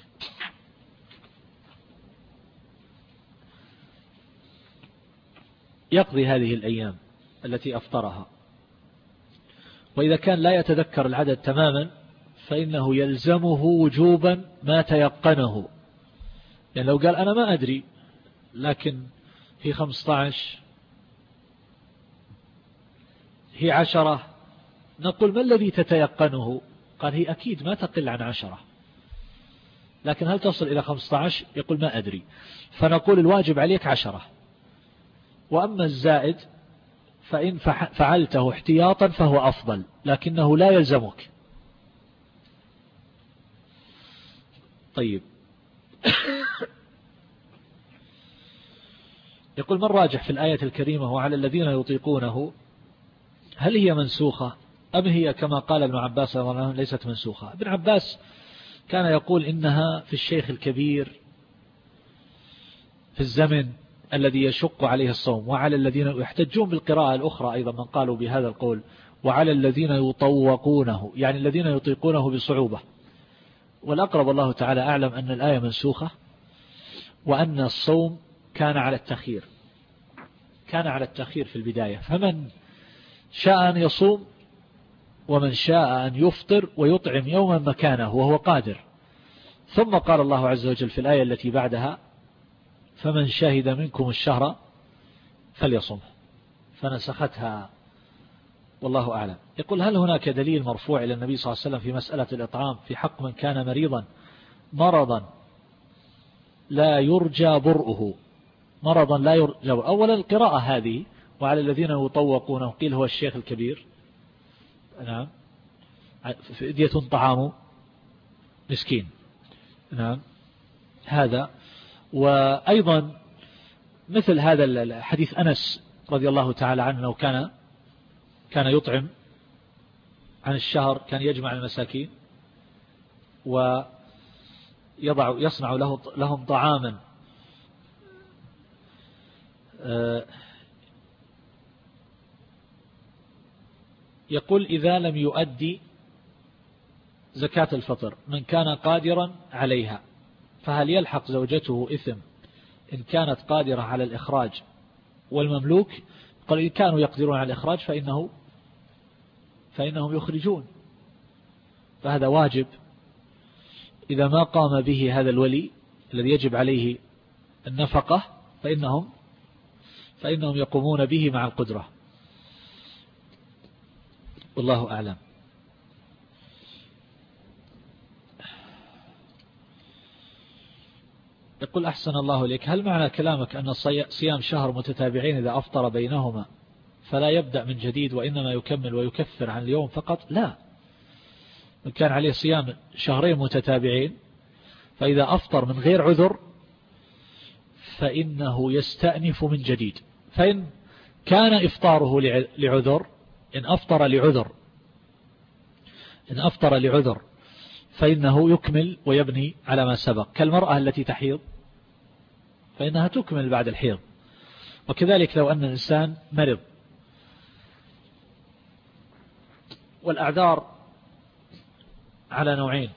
يقضي هذه الأيام التي أفطرها. وإذا كان لا يتذكر العدد تماما فإنه يلزمه وجوبا ما تيقنه. يعني لو قال أنا ما أدري لكن هي خمسة عشر هي عشرة، نقول ما الذي تتيقنه؟ قال هي أكيد ما تقل عن عشرة، لكن هل تصل إلى خمسة عشر؟ يقول ما أدري، فنقول الواجب عليك عشرة، وأما الزائد فإن فعلته احتياطا فهو أفضل، لكنه لا يلزمك. طيب يقول من راجح في الآية الكريمة وعلى الذين يطيقونه، هل هي منسوخة أم هي كما قال ابن عباس رضي الله عنه ليست منسوخة؟ ابن عباس كان يقول إنها في الشيخ الكبير في الزمن الذي يشق عليه الصوم، وعلى الذين يحتجون بالقراءة الأخرى أيضا من قالوا بهذا القول، وعلى الذين يطوقونه، يعني الذين يطيقونه بصعوبة. والأقرب الله تعالى أعلم أن الآية منسوخة، وأن الصوم كان على التخيير، كان على التخيير في البداية، فمن شاء أن يصوم ومن شاء أن يفطر ويطعم يوما مكانه وهو قادر. ثم قال الله عز وجل في الآية التي بعدها فمن شهد منكم الشهر فليصم، فنسختها والله أعلم. يقول هل هناك دليل مرفوع إلى النبي صلى الله عليه وسلم في مسألة الإطعام في حق من كان مريضا مرضا لا يرجى برؤه؟ مرضا لا يرجى برؤه. أولا القراءة هذه وعلى الذين يطوقونه قيل هو الشيخ الكبير، نعم، فدية طعام مسكين، نعم هذا. وأيضا مثل هذا الحديث أنس رضي الله تعالى عنه لو كان كان يطعم عن الشهر، كان يجمع المساكين ويضع يصنع له لهم طعاما يقول إذا لم يؤدي زكاة الفطر من كان قادرا عليها فهل يلحق زوجته إثم إن كانت قادرة على الإخراج والمملوك؟ قال إن كانوا يقدرون على الإخراج فإنه فإنهم يخرجون، فهذا واجب إذا ما قام به هذا الولي الذي يجب عليه النفقة فإنهم فإنهم يقومون به مع القدرة، والله أعلم. يقول أحسن الله إليك، هل معنى كلامك أن صيام شهر متتابعين إذا أفطر بينهما فلا يبدأ من جديد وإنما يكمل ويكفر عن اليوم فقط؟ لا، من كان عليه صيام شهرين متتابعين فإذا أفطر من غير عذر فإنه يستأنف من جديد. فإن كان إفطاره لعذر، إن أفطر لعذر إن أفطر لعذر فإنه يكمل ويبني على ما سبق، كالمرأة التي تحيض فإنها تكمل بعد الحيض. وكذلك لو أن الإنسان مرض. والأعذار على نوعين،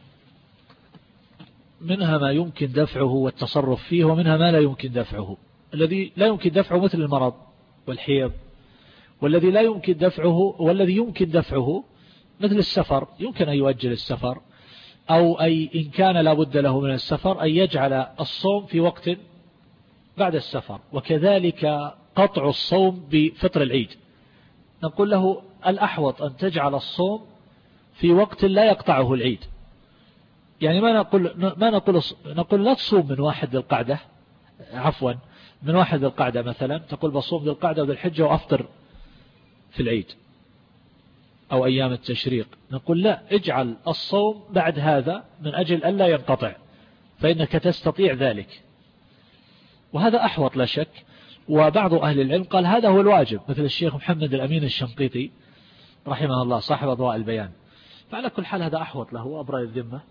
منها ما يمكن دفعه والتصرف فيه، ومنها ما لا يمكن دفعه. الذي لا يمكن دفعه مثل المرض والحيض، والذي لا يمكن دفعه والذي يمكن دفعه مثل السفر، يمكن أن يؤجل السفر، أو أي إن كان لا بد له من السفر أن يجعل الصوم في وقت بعد السفر. وكذلك قطع الصوم بفطر العيد، نقول له الأحوط أن تجعل الصوم في وقت لا يقطعه العيد. يعني ما نقول ما نقول نقول لا تصوم من واحد ذي القعدة، عفوا من واحد ذي القعدة مثلا، تقول بصوم ذي القعدة وذي الحجة وأفطر في العيد أو أيام التشريق. نقول لا، اجعل الصوم بعد هذا من أجل ألا ينقطع، فإنك تستطيع ذلك، وهذا أحوط لا شك. وبعض أهل العلم قال هذا هو الواجب، مثل الشيخ محمد الأمين الشنقيطي رحمه الله صاحب أضواء البيان. فعلى كل حال هذا أحوط له وأبرأ الذمة.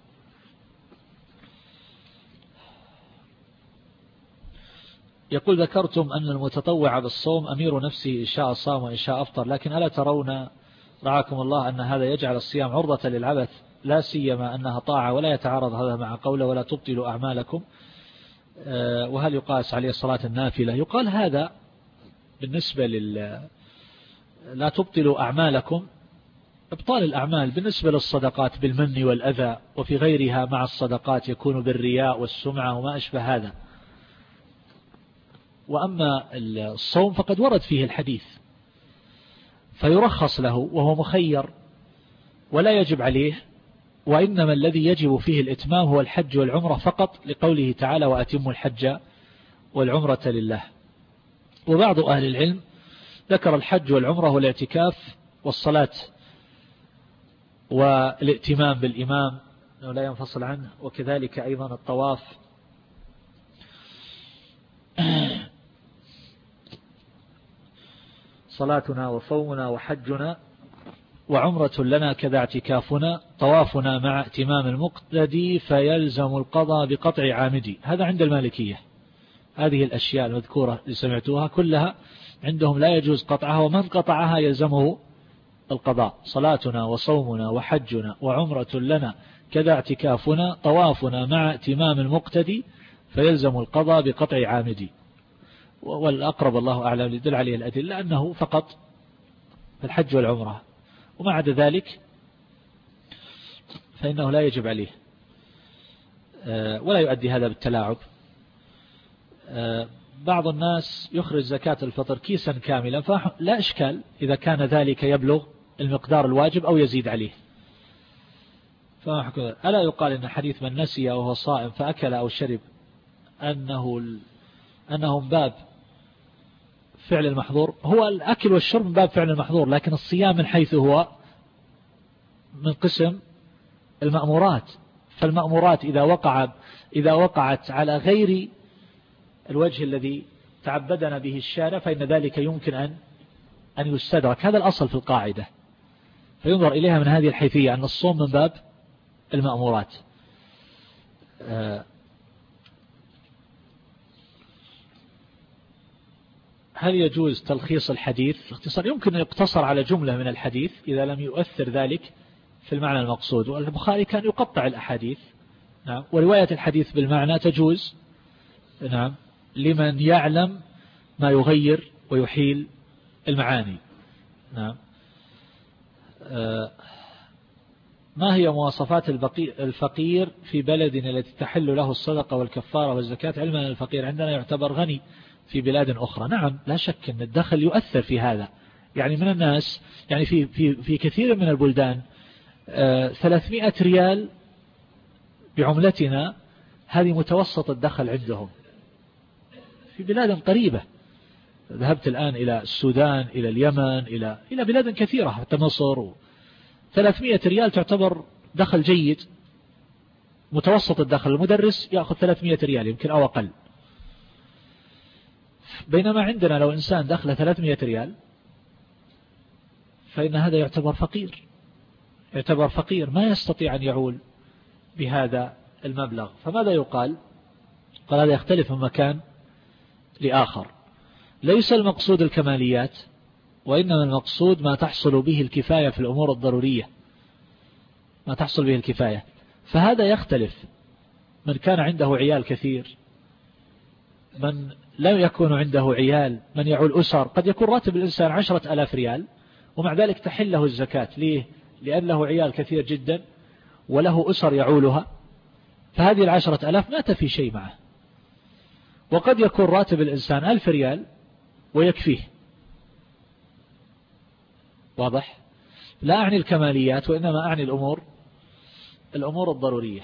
يقول ذكرتم أن المتطوع بالصوم أمير نفسه إن شاء صام وإن شاء أفطر، لكن ألا ترون رعاكم الله أن هذا يجعل الصيام عرضة للعبث، لا سيما أنها طاعة ولا يتعارض هذا مع قوله ولا تبطلوا أعمالكم؟ وهل يقاس عليه الصلاة النافلة؟ يقال هذا بالنسبة لل لا تبطلوا أعمالكم، إبطال الأعمال بالنسبة للصدقات بالمن والأذى وفي غيرها مع الصدقات يكون بالرياء والسمعة وما أشبه هذا. وأما الصوم فقد ورد فيه الحديث فيرخص له وهو مخير ولا يجب عليه، وإنما الذي يجب فيه الإتمام هو الحج والعمرة فقط، لقوله تعالى وأتموا الحج والعمرة لله. وبعض أهل العلم ذكر الحج والعمرة والاعتكاف والصلاة والائتمام بالإمام أنه لا ينفصل عنه، وكذلك أيضا الطواف. صلاتنا وصومنا وحجنا وعمرة لنا كذا اعتكافنا، طوافنا مع ائتمام المقتدي فيلزم القضاء بقطع عامدي. هذا عند المالكية، هذه الأشياء المذكورة اللي سمعتوها كلها عندهم لا يجوز قطعها، ومن قطعها يلزمه القضاء. صلاتنا وصومنا وحجنا وعمرة لنا كذا اعتكافنا، طوافنا مع ائتمام المقتدي فيلزم القضاء بقطع عامدي. والأقرب الله أعلم يدل عليه الأدلة أنه فقط في الحج والعمرة، وما عدا ذلك فإنه لا يجب عليه ولا يؤدي هذا بالتلاعب. بعض الناس يخرج زكاة الفطر كيسا كاملا، فلا إشكال إذا كان ذلك يبلغ المقدار الواجب أو يزيد عليه. ألا يقال إن حديث من نسي وهو صائم فأكل أو شرب أنه أنه من باب فعل المحظور؟ هو الأكل والشرب من باب فعل المحظور، لكن الصيام من حيث هو من قسم المأمورات. فالمأمورات إذا وقع إذا وقعت على غير الوجه الذي تعبدنا به الشارع فإن ذلك يمكن أن أن يستدرك. هذا الأصل في القاعدة، فينظر إليها من هذه الحيثية أن الصوم من باب المأمورات. هل يجوز تلخيص الحديث؟ اختصار يمكن أن يقتصر على جملة من الحديث إذا لم يؤثر ذلك في المعنى المقصود. والبخاري كان يقطع الأحاديث، نعم، ورواية الحديث بالمعنى تجوز، نعم، لمن يعلم ما يغير ويحيل المعاني، نعم. ما هي مواصفات الفقير في بلدنا التي تحل له الصدقة والكفارة والزكاة، علما أن الفقير عندنا يعتبر غني في بلاد أخرى؟ نعم، لا شك أن الدخل يؤثر في هذا. يعني من الناس يعني في في في كثير من البلدان ثلاثمائة ريال بعملتنا هذه متوسط الدخل عندهم في بلاد قريبة. ذهبت الآن إلى السودان، إلى اليمن، إلى إلى بلاد كثيرة حتى مصر. ثلاثمائة ريال تعتبر دخل جيد، متوسط الدخل. المدرس يأخذ ثلاثمائة ريال يمكن أو أقل، بينما عندنا لو إنسان دخل ثلاثمائة ريال فإن هذا يعتبر فقير، يعتبر فقير ما يستطيع أن يعول بهذا المبلغ. فماذا يقال؟ قال هذا يختلف من مكان لآخر. ليس المقصود الكماليات، وإنما المقصود ما تحصل به الكفاية في الأمور الضرورية، ما تحصل به الكفاية. فهذا يختلف، من كان عنده عيال كثير، من لم يكون عنده عيال، من يعول أسر. قد يكون راتب الإنسان عشرة ألاف ريال ومع ذلك تحل له الزكاة. ليه؟ لأن له عيال كثير جدا وله أسر يعولها، فهذه العشرة ألاف ما تفي شيء معه. وقد يكون راتب الإنسان ألف ريال ويكفيه. واضح؟ لا أعني الكماليات، وإنما أعني الأمور الأمور الضرورية.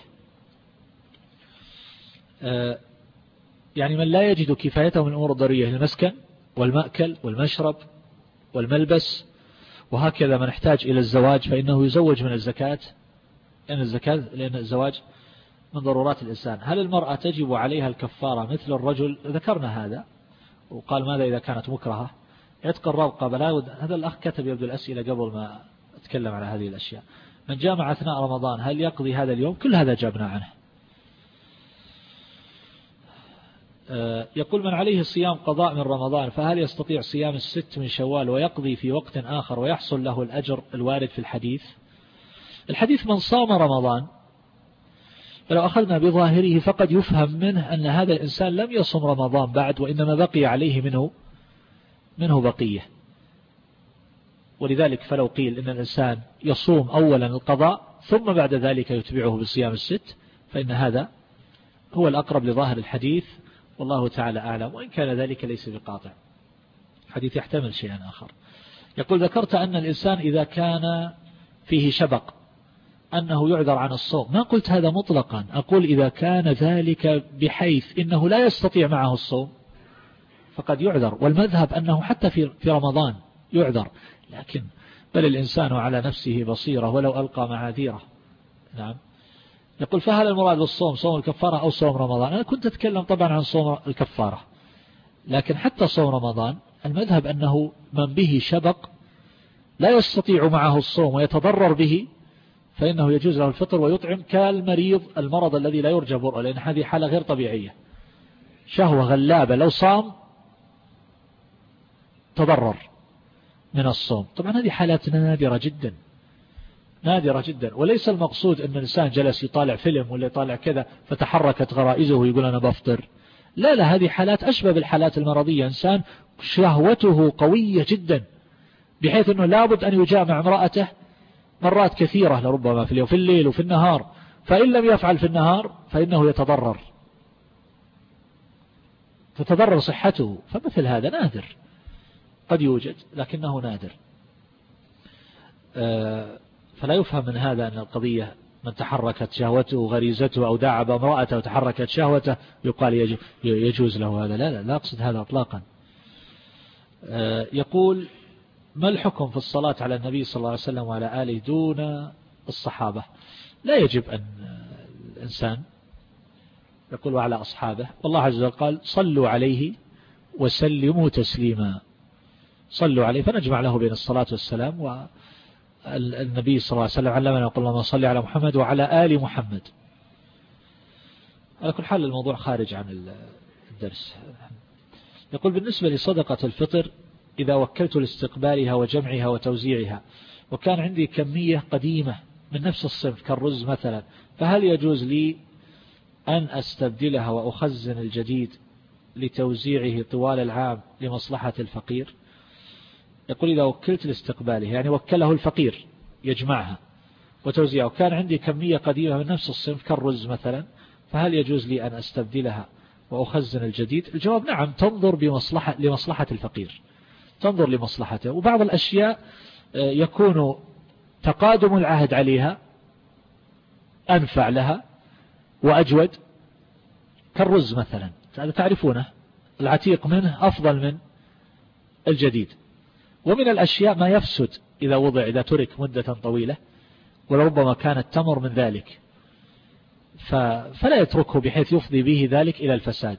يعني من لا يجد كفايته من الأمور الضرورية، المسكن والمأكل والمشرب والملبس، وهكذا من احتاج إلى الزواج فإنه يزوج من الزكاة، لأن الزكاة لأن الزواج من ضرورات الإنسان. هل المرأة تجب عليها الكفارة مثل الرجل؟ ذكرنا هذا، وقال ماذا إذا كانت مكرهة؟ عتق الرقبة. هذا الأخ كتب يبدو الأسئلة قبل ما أتكلم على هذه الأشياء. من جامع أثناء رمضان هل يقضي هذا اليوم؟ كل هذا جابنا عنه. يقول من عليه صيام قضاء من رمضان فهل يستطيع صيام الست من شوال ويقضي في وقت آخر ويحصل له الأجر الوارد في الحديث؟ الحديث من صام رمضان، فلو أخذنا بظاهره فقد يفهم منه أن هذا الإنسان لم يصم رمضان بعد، وإنما بقي عليه منه منه بقية. ولذلك فلو قيل إن الإنسان يصوم أولا القضاء ثم بعد ذلك يتبعه بصيام الست فإن هذا هو الأقرب لظاهر الحديث، والله تعالى أعلم، وإن كان ذلك ليس بقاطع. الحديث يحتمل شيئا آخر. يقول ذكرت أن الإنسان إذا كان فيه شبق أنه يعذر عن الصوم. ما قلت هذا مطلقا، أقول إذا كان ذلك بحيث إنه لا يستطيع معه الصوم فقد يعذر، والمذهب أنه حتى في في رمضان يعذر، لكن بل الإنسان على نفسه بصيرة ولو ألقى معاذيره. نعم. يقول فهل المراد بالصوم صوم الكفارة أو صوم رمضان؟ أنا كنت أتكلم طبعا عن صوم الكفارة، لكن حتى صوم رمضان المذهب أنه من به شبق لا يستطيع معه الصوم ويتضرر به فإنه يجوز له الفطر ويطعم كالمريض المرض الذي لا يرجى برؤه، لأن هذه حالة غير طبيعية، شهوة غلابة لو صام تضرر من الصوم. طبعا هذه حالات نادرة جدا نادرة جدا، وليس المقصود أن الإنسان جلس يطالع فيلم ولا يطالع كذا فتحركت غرائزه ويقول أنا بفطر. لا لا، هذه حالات أشبه بالحالات المرضية، إنسان شهوته قوية جدا بحيث أنه لابد أن يجامع امرأته مرات كثيرة لربما في اليوم في الليل وفي النهار، فإن لم يفعل في النهار فإنه يتضرر تتضرر صحته. فمثل هذا نادر، قد يوجد لكنه نادر. فلا يفهم من هذا أن القضية من تحركت شهوته غريزته أو داعب امرأته وتحركت شهوته يقال يجوز له هذا. لا لا لا أقصد هذا أطلاقا. يقول ما الحكم في الصلاة على النبي صلى الله عليه وسلم وعلى آله دون الصحابة؟ لا يجب أن الإنسان يقول وعلى أصحابه، والله عز وجل قال صلوا عليه وسلموا تسليما، صلوا عليه، فنجمع له بين الصلاة والسلام. والنبي صلى الله عليه وسلم علمنا يقول اللهم صل على محمد وعلى آل محمد. على كل حال الموضوع خارج عن الدرس. يقول بالنسبة لصدقة الفطر إذا وكلت لاستقبالها وجمعها وتوزيعها وكان عندي كمية قديمة من نفس الصنف كالرز مثلا، فهل يجوز لي أن أستبدلها وأخزن الجديد لتوزيعه طوال العام لمصلحة الفقير؟ يقول إذا وكلت لاستقباله يعني وكله الفقير يجمعها وتوزيعها وكان عندي كمية قديمة من نفس الصنف كالرز مثلا، فهل يجوز لي أن أستبدلها وأخزن الجديد؟ الجواب نعم، تنظر بمصلحة لمصلحة الفقير، تنظر لمصلحته. وبعض الأشياء يكون تقادم العهد عليها أنفع لها وأجود كالرز مثلا، هذا تعرفونه العتيق منه أفضل من الجديد. ومن الأشياء ما يفسد إذا وضع إذا ترك مدة طويلة، ولربما كان التمر من ذلك، فلا يتركه بحيث يفضي به ذلك إلى الفساد.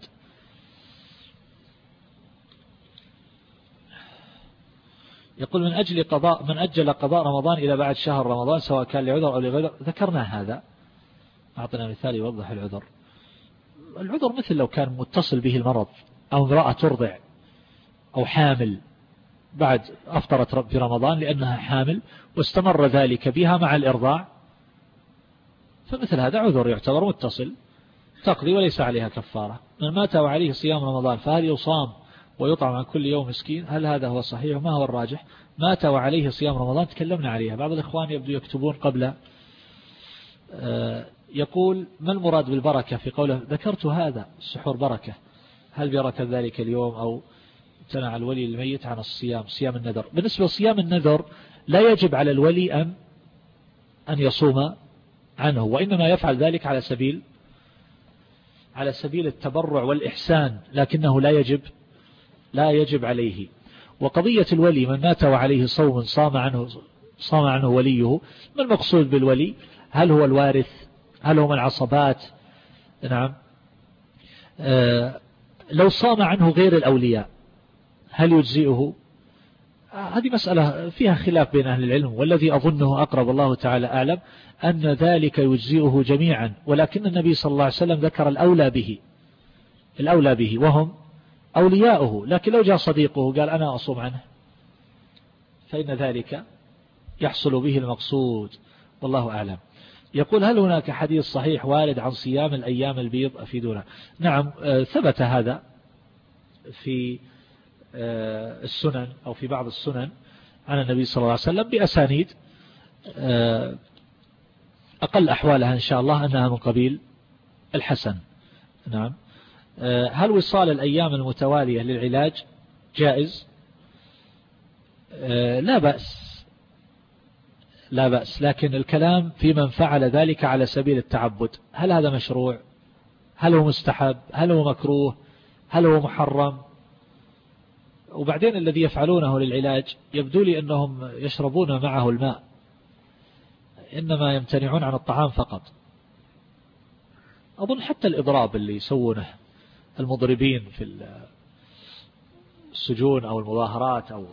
يقول من أجل قضاء من أجل قضاء رمضان إلى بعد شهر رمضان سواء كان لعذر أو لغير، ذكرنا هذا، أعطنا مثال يوضح العذر. العذر مثل لو كان متصل به المرض أو امرأة ترضع أو حامل بعد أفطرت في رمضان لأنها حامل واستمر ذلك بها مع الإرضاع، فمثل هذا عذر يعتبر متصل تقضي وليس عليها كفارة. من مات وعليه صيام رمضان فهل يصام ويطعم عن كل يوم مسكين؟ هل هذا هو الصحيح وما هو الراجح؟ مات وعليه صيام رمضان تكلمنا عليها، بعض الإخوان يبدو يكتبون قبل. يقول ما المراد بالبركة في قوله؟ ذكرت هذا السحور بركة، هل بركة ذلك اليوم أو امتنع الولي الميت عن الصيام صيام النذر؟ بالنسبة لصيام النذر لا يجب على الولي أن أن يصوم عنه، وإنما يفعل ذلك على سبيل على سبيل التبرع والإحسان، لكنه لا يجب لا يجب عليه. وقضية الولي من مات وعليه صوم صام عنه صام عنه وليه، ما المقصود بالولي؟ هل هو الوارث؟ هل هو من العصبات؟ نعم. آه لو صام عنه غير الأولياء هل يجزئه؟ هذه مسألة فيها خلاف بين أهل العلم، والذي أظنه أقرب الله تعالى أعلم أن ذلك يجزئه جميعا، ولكن النبي صلى الله عليه وسلم ذكر الأولى به الأولى به وهم أولياؤه. لكن لو جاء صديقه قال أنا أصوم عنه فإن ذلك يحصل به المقصود، والله أعلم. يقول هل هناك حديث صحيح وارد عن صيام الأيام البيض أفيدونا؟ نعم ثبت هذا في السنن أو في بعض السنن عن النبي صلى الله عليه وسلم بأسانيد أقل أحوالها إن شاء الله أنها من قبيل الحسن. نعم. هل وصال الأيام المتوالية للعلاج جائز؟ لا بأس لا بأس، لكن الكلام في من فعل ذلك على سبيل التعبد. هل هذا مشروع؟ هل هو مستحب؟ هل هو مكروه؟ هل هو محرم؟ وبعدين الذي يفعلونه للعلاج يبدو لي أنهم يشربون معه الماء، إنما يمتنعون عن الطعام فقط. أظن حتى الإضراب اللي يسوونه المضربين في السجون أو المظاهرات أو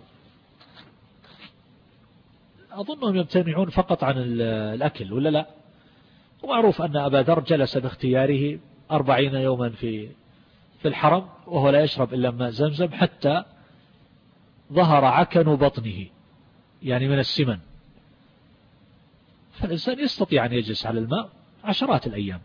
أظنهم يمتنعون فقط عن الأكل، ولا لا؟ ومعروف أن أبا ذر جلس باختياره أربعين يوما في في الحرم وهو لا يشرب إلا ماء زمزم حتى ظهر عكن بطنه، يعني من السمن. فالإنسان يستطيع أن يجلس على الماء عشرات الأيام.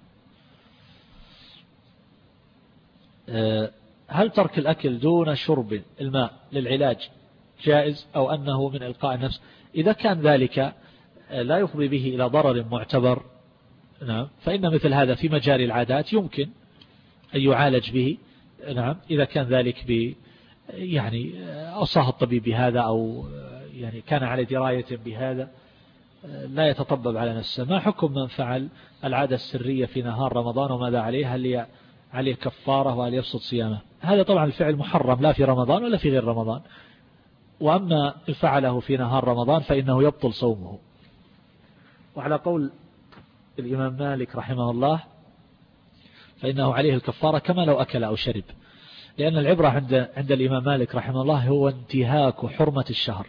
هل ترك الأكل دون شرب الماء للعلاج جائز أو أنه من إلقاء النفس؟ إذا كان ذلك لا يفضي به إلى ضرر معتبر، نعم، فإن مثل هذا في مجاري العادات يمكن أن يعالج به. نعم، إذا كان ذلك ب يعني أوصاه الطبيب بهذا أو يعني كان على دراية بهذا، لا يتطبب على نفسه. ما حكم من فعل العادة السرية في نهار رمضان وماذا عليه؟ هل عليه كفارة وهل يفسد صيامه؟ هذا طبعا الفعل محرم لا في رمضان ولا في غير رمضان، وأما إن فعله في نهار رمضان فإنه يبطل صومه. وعلى قول الإمام مالك رحمه الله فإنه عليه الكفارة كما لو أكل أو شرب، لأن العبرة عند عند الإمام مالك رحمه الله هو انتهاك حرمة الشهر،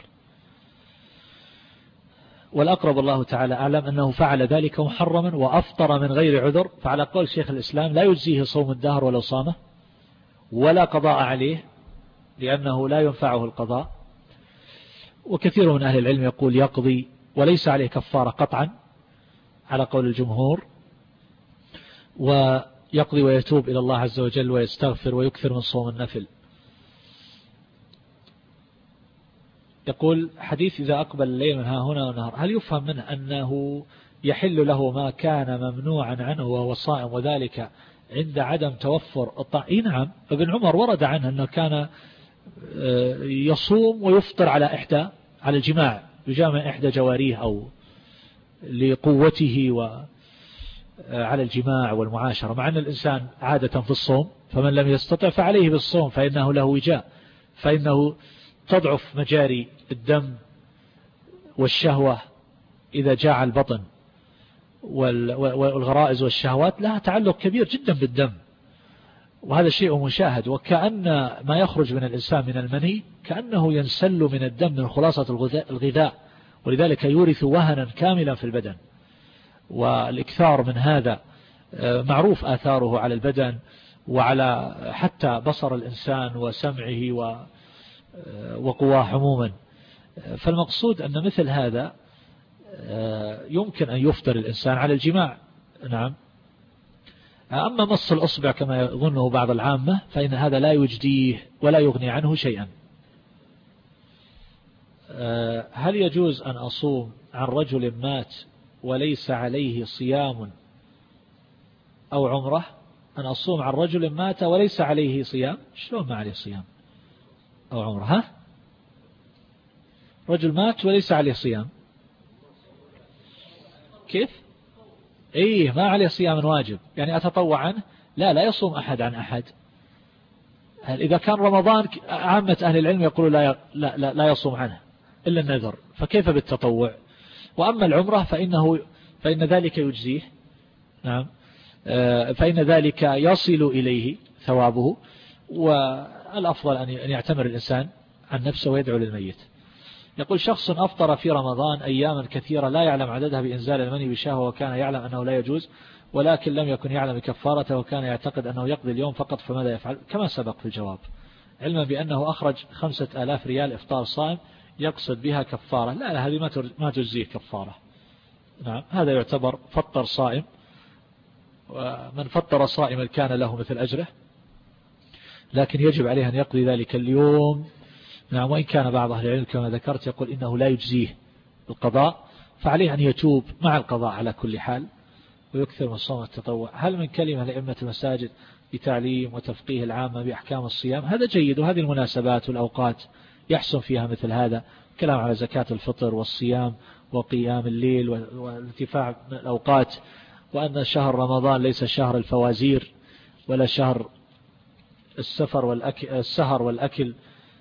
والأقرب الله تعالى أعلم أنه فعل ذلك محرما وأفطر من غير عذر. فعلى قول شيخ الإسلام لا يجزيه صوم الدهر ولو صامه ولا قضاء عليه لأنه لا ينفعه القضاء. وكثير من أهل العلم يقول يقضي وليس عليه كفارة قطعا على قول الجمهور، ويقضي ويتوب إلى الله عز وجل ويستغفر ويكثر من صوم النفل. يقول حديث إذا أقبل الليل من ها هنا ونهار، هل يفهم منه أنه يحل له ما كان ممنوعا عنه وهو صائم وذلك عند عدم توفر الطعام؟ نعم، ابن عمر ورد عنه أنه كان يصوم ويفطر على إحدى على الجماع، يجامع إحدى جواريه أو لقوته وعلى الجماع والمعاشرة، مع أن الإنسان عادة في الصوم، فمن لم يستطع فعليه بالصوم فإنه له وجاء، فإنه تضعف مجاري الدم والشهوة إذا جاع البطن، والغرائز والشهوات لها تعلق كبير جدا بالدم، وهذا شيء مشاهد. وكأن ما يخرج من الإنسان من المني كأنه ينسل من الدم من خلاصة الغذاء، ولذلك يورث وهنا كاملا في البدن. والإكثار من هذا معروف آثاره على البدن وعلى حتى بصر الإنسان وسمعه وقواه عموما. فالمقصود أن مثل هذا يمكن أن يفطر الإنسان على الجماع. نعم. أما مص الأصبع كما يظنه بعض العامة فإن هذا لا يجديه ولا يغني عنه شيئا. هل يجوز أن أصوم عن رجل مات وليس عليه صيام أو عمره؟ أن أصوم عن رجل مات وليس عليه صيام؟ شلون ما عليه صيام أو عمره؟ ها؟ رجل مات وليس عليه صيام كيف؟ إيه، ما عليه صيام واجب، يعني أتطوع عنه؟ لا، لا يصوم أحد عن أحد. إذا كان رمضان عامة أهل العلم يقولوا لا, لا, لا, لا يصوم عنه إلا النذر، فكيف بالتطوع؟ وأما العمرة فإنه فإن ذلك يجزيه. نعم، فإن ذلك يصل إليه ثوابه، والأفضل أن يعتمر الإنسان عن نفسه ويدعو للميت. يقول شخص أفطر في رمضان أياما كثيرة لا يعلم عددها بإنزال المني بشهوة، وكان يعلم أنه لا يجوز ولكن لم يكن يعلم بكفارته، وكان يعتقد أنه يقضي اليوم فقط، فماذا يفعل؟ كما سبق في الجواب، علما بأنه أخرج خمسة آلاف ريال إفطار صائم يقصد بها كفارة. لا لا، هذه ما تجزيه كفارة. نعم، هذا يعتبر فطر صائم، ومن فطر صائما كان له مثل أجره، لكن يجب عليه أن يقضي ذلك اليوم نعم. وإن كان بعض أهل العلم كما ذكرت يقول إنه لا يجزيه القضاء، فعليه أن يتوب مع القضاء على كل حال ويكثر من صوم التطوع. هل من كلمة لأئمة المساجد بتعليم وتفقيه العامة بأحكام الصيام؟ هذا جيد، وهذه المناسبات والأوقات يحسن فيها مثل هذا، كلام على زكاة الفطر والصيام وقيام الليل والارتفاع من الأوقات، وأن شهر رمضان ليس شهر الفوازير ولا شهر السفر والأكل السهر والأكل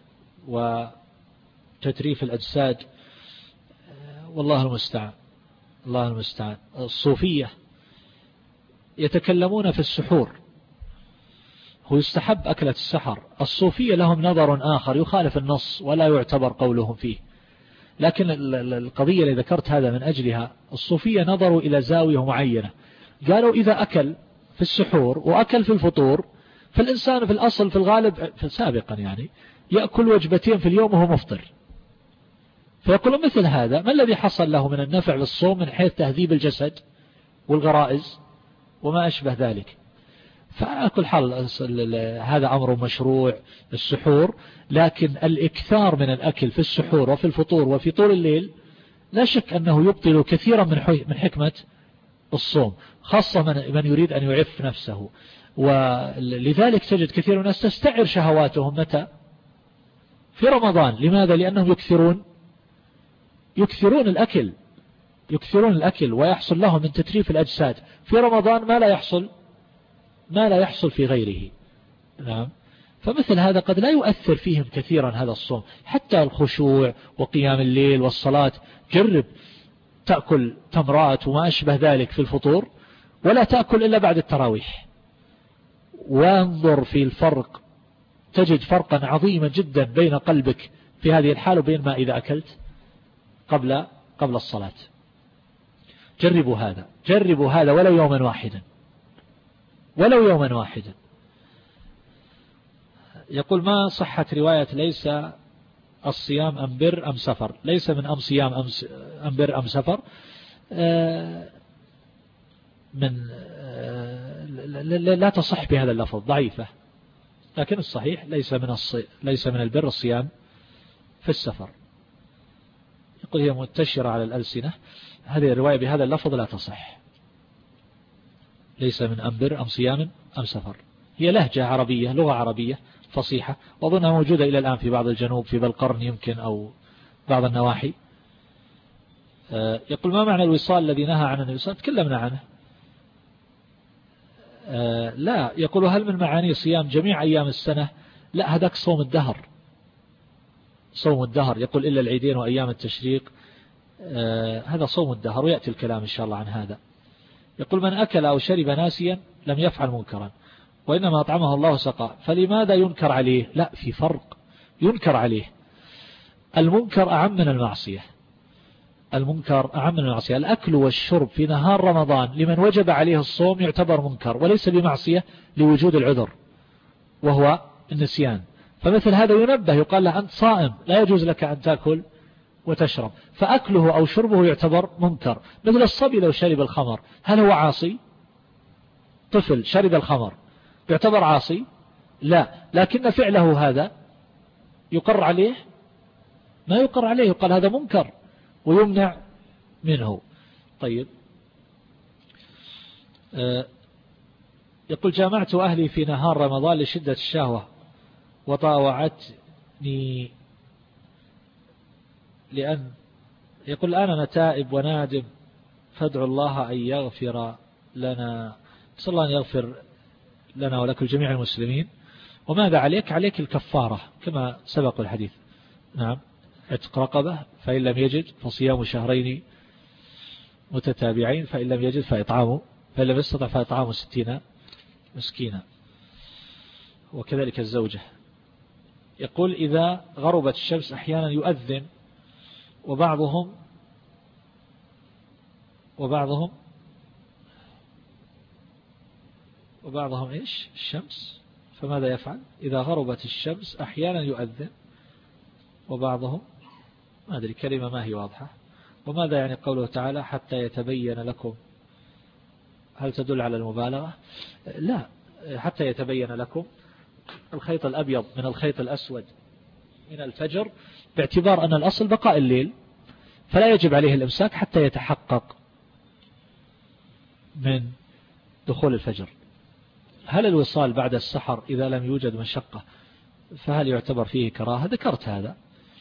وتتريف الأجساد. والله المستعان، الله المستعان. الصوفية يتكلمون في السحور، هو يستحب أكلة السحر. الصوفية لهم نظر آخر يخالف النص ولا يعتبر قولهم فيه، لكن القضية اللي ذكرت هذا من أجلها، الصوفية نظروا إلى زاوية معينة، قالوا إذا أكل في السحور وأكل في الفطور، فالإنسان في الأصل في الغالب في سابقا يعني يأكل وجبتين في اليوم وهو مفطر، فيقولون مثل هذا ما الذي حصل له من النفع بالصوم من حيث تهذيب الجسد والغرائز وما أشبه ذلك. فعلى كل حال هذا أمر مشروع السحور، لكن الإكثار من الأكل في السحور وفي الفطور وفي طول الليل لا شك أنه يبطل كثيرا من حكمة الصوم، خاصة من يريد أن يعف نفسه. ولذلك تجد كثير من الناس تستعر شهواتهم متى؟ في رمضان. لماذا؟ لأنهم يكثرون يكثرون الأكل يكثرون الأكل ويحصل لهم من تتريف الأجساد في رمضان ما لا يحصل ما لا يحصل في غيره. نعم. فمثل هذا قد لا يؤثر فيهم كثيرا هذا الصوم، حتى الخشوع وقيام الليل والصلاة. جرب تأكل تمرات وما أشبه ذلك في الفطور، ولا تأكل إلا بعد التراويح، وانظر في الفرق، تجد فرقا عظيما جدا بين قلبك في هذه الحال وبين ما إذا أكلت قبل قبل الصلاة. جربوا هذا جربوا هذا ولو يوما واحدا ولو يوما واحدا. يقول ما صحة رواية ليس الصيام أم بر أم سفر؟ ليس من أم صيام أم, أم بر أم سفر، من لا تصح بهذا اللفظ، ضعيفة. لكن الصحيح ليس من الصي... ليس من البر الصيام في السفر. يقول هي منتشرة على الألسنة، هذه الرواية بهذا اللفظ لا تصح. ليس من أم بر أم صيام أم سفر، هي لهجة عربية، لغة عربية فصيحة، وأظنها موجودة إلى الآن في بعض الجنوب، في بالقرن يمكن أو بعض النواحي. يقول ما معنى الوصال الذي نهى عنه الوصال؟ تكلمنا عنه. لا، يقول هل من معاني صيام جميع أيام السنة؟ لا، هذاك صوم الدهر، صوم الدهر. يقول إلا العيدين وأيام التشريق، هذا صوم الدهر، ويأتي الكلام إن شاء الله عن هذا. يقول من أكل أو شرب ناسيا لم يفعل منكرا، وإنما أطعمه الله سقى، فلماذا ينكر عليه؟ لا، في فرق. ينكر عليه المنكر أعم من المعصية، المنكر أعم من المعصية. الأكل والشرب في نهار رمضان لمن وجب عليه الصوم يعتبر منكر وليس بمعصية لوجود العذر وهو النسيان. فمثل هذا ينبه، يقال له أنت صائم لا يجوز لك أن تأكل وتشرب، فأكله أو شربه يعتبر منكر. مثل الصبي لو شرب الخمر، هل هو عاصي؟ طفل شرب الخمر يعتبر عاصي؟ لا، لكن فعله هذا يقر عليه؟ ما يقر عليه، يقال هذا منكر ويمنع منه. طيب، يقول جامعت أهلي في نهار رمضان لشدة الشهوة وطاوعتني لأن يقول الآن أنا تائب ونادم، فادعو الله أن يغفر لنا. نسأل الله أن يغفر لنا ولكم جميع المسلمين. وماذا عليك؟ عليك الكفارة كما سبق الحديث. نعم، عتق رقبة، فإن لم يجد فصيام شهرين متتابعين، فإن لم يجد فإطعامه، فإن لم يستطع فإطعامه ستين مسكينا، وكذلك الزوجة. يقول إذا غربت الشمس أحيانا يؤذن وبعضهم وبعضهم وبعضهم إيش الشمس، فماذا يفعل؟ إذا غربت الشمس أحيانا يؤذن وبعضهم، ما أدري كلمة ما هي واضحة. وماذا يعني قوله تعالى حتى يتبين لكم؟ هل تدل على المبالغة؟ لا، حتى يتبين لكم الخيط الأبيض من الخيط الأسود من الفجر، باعتبار أن الأصل بقاء الليل، فلا يجب عليه الإمساك حتى يتحقق من دخول الفجر. هل الوصال بعد السحر إذا لم يوجد مشقة فهل يعتبر فيه كراهة؟ ذكرت هذا.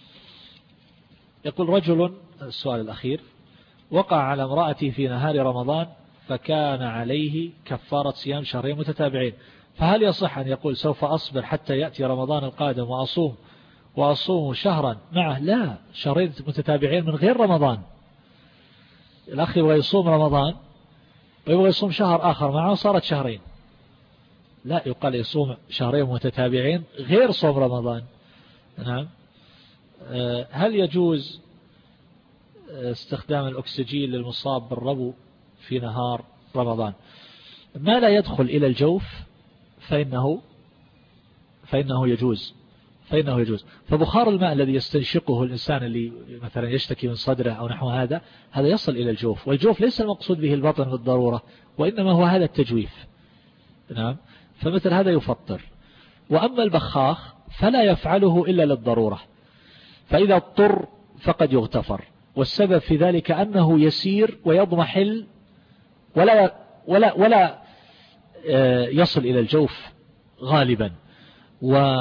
يقول رجل، السؤال الأخير، وقع على امرأتي في نهار رمضان فكان عليه كفارة صيام شهرين متتابعين، فهل يصح أن يقول سوف أصبر حتى يأتي رمضان القادم وأصوم وأصوم شهرا معه؟ لا، شهرين متتابعين من غير رمضان. الأخ يبغى يصوم رمضان ويبغى يصوم شهر آخر معه، صارت شهرين. لا، يقال يصوم شهرين متتابعين غير صوم رمضان. نعم. هل يجوز استخدام الأكسجين للمصاب بالربو في نهار رمضان؟ ما لا يدخل إلى الجوف فإنه فإنه يجوز فإنه يجوز فبخار الماء الذي يستنشقه الإنسان اللي مثلا يشتكي من صدره أو نحو هذا، هذا يصل إلى الجوف، والجوف ليس المقصود به البطن بالضرورة، وإنما هو هذا التجويف. نعم. فمثل هذا يفطر. وأما البخاخ فلا يفعله إلا للضرورة، فإذا اضطر فقد يغتفر، والسبب في ذلك أنه يسير ويضمحل ولا ولا ولا يصل إلى الجوف غالبا، و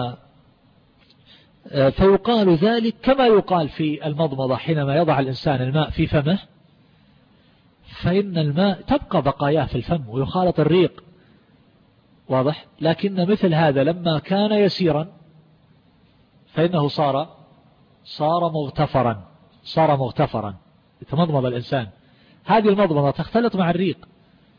فيقال ذلك كما يقال في المضمضة حينما يضع الإنسان الماء في فمه، فإن الماء تبقى بقاياه في الفم ويخالط الريق، واضح. لكن مثل هذا لما كان يسيرا فإنه صار صار مغتفرا صار مغتفرا يتمضمض الإنسان، هذه المضمضة تختلط مع الريق،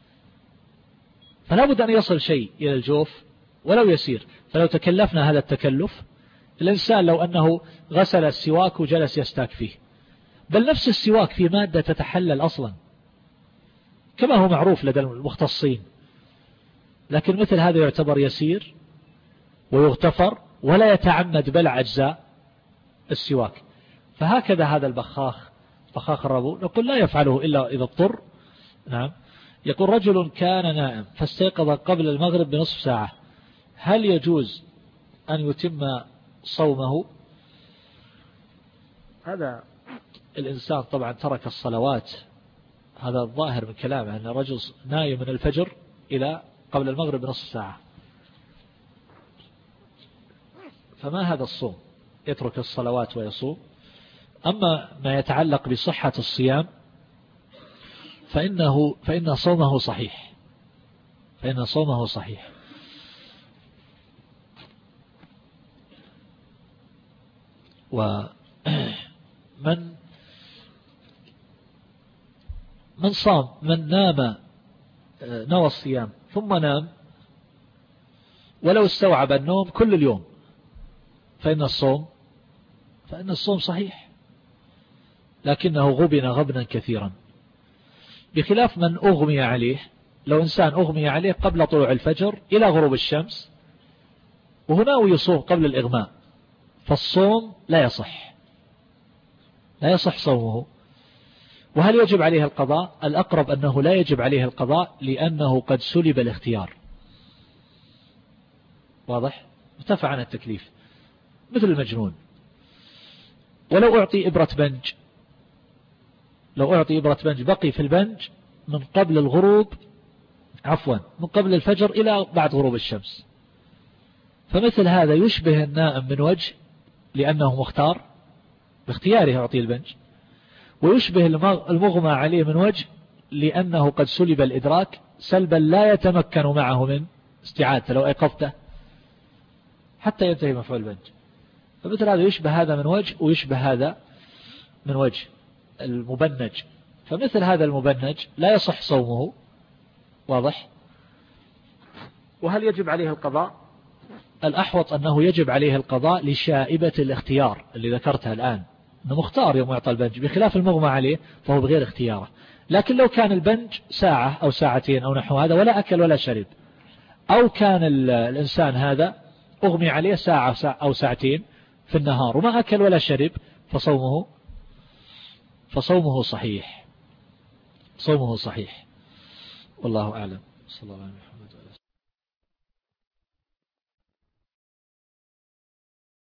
فلا بد أن يصل شيء إلى الجوف ولو يسير. فلو تكلفنا هذا التكلف، الإنسان لو أنه غسل السواك وجلس يستاك فيه، بل نفس السواك في مادة تتحلل أصلا كما هو معروف لدى المختصين، لكن مثل هذا يعتبر يسير ويغتفر ولا يتعمد بلع أجزاء السواك. فهكذا هذا البخاخ، بخاخ الربو، نقول لا يفعله إلا إذا اضطر. نعم. يقول رجل كان نائم فاستيقظ قبل المغرب بنصف ساعة، هل يجوز أن يتم صومه؟ هذا الإنسان طبعا ترك الصلوات، هذا الظاهر من كلامه أن الرجل نايم من الفجر إلى قبل المغرب بنصف ساعة، فما هذا الصوم؟ يترك الصلوات ويصوم. أما ما يتعلق بصحة الصيام فإنه فإن صومه صحيح فإن صومه صحيح ومن من صام من نام نوى الصيام ثم نام ولو استوعب النوم كل اليوم فإن الصوم فإن الصوم صحيح، لكنه غبن غبنا كثيرا، بخلاف من أغمي عليه. لو إنسان أغمي عليه قبل طلوع الفجر إلى غروب الشمس وهنا يصوم قبل الإغماء، فالصوم لا يصح لا يصح صومه. وهل يجب عليه القضاء؟ الأقرب أنه لا يجب عليه القضاء، لأنه قد سلب الاختيار، واضح، ارتفع عن التكليف مثل المجنون. ولو أعطي إبرة بنج لو أعطي إبرة بنج بقي في البنج من قبل الغروب عفوا من قبل الفجر إلى بعد غروب الشمس، فمثل هذا يشبه النائم من وجه لأنه مختار باختياره يعطي البنج، ويشبه المغمى عليه من وجه لأنه قد سلب الإدراك سلبا لا يتمكن معه من استعادته لو أيقظته حتى ينتهي مفعول البنج. فمثل هذا يشبه هذا من وجه ويشبه هذا من وجه المبنج، فمثل هذا المبنج لا يصح صومه، واضح. وهل يجب عليه القضاء؟ الأحوط أنه يجب عليه القضاء لشائبة الاختيار اللي ذكرتها الآن، أنه مختار يوم يعطى البنج، بخلاف المغمى عليه فهو بغير اختياره. لكن لو كان البنج ساعة أو ساعتين أو نحو هذا ولا أكل ولا شرب، أو كان الإنسان هذا أغمي عليه ساعة أو ساعتين في النهار وما أكل ولا شرب، فصومه فصومه صحيح صومه صحيح والله أعلم. صلى الله عليه وسلم.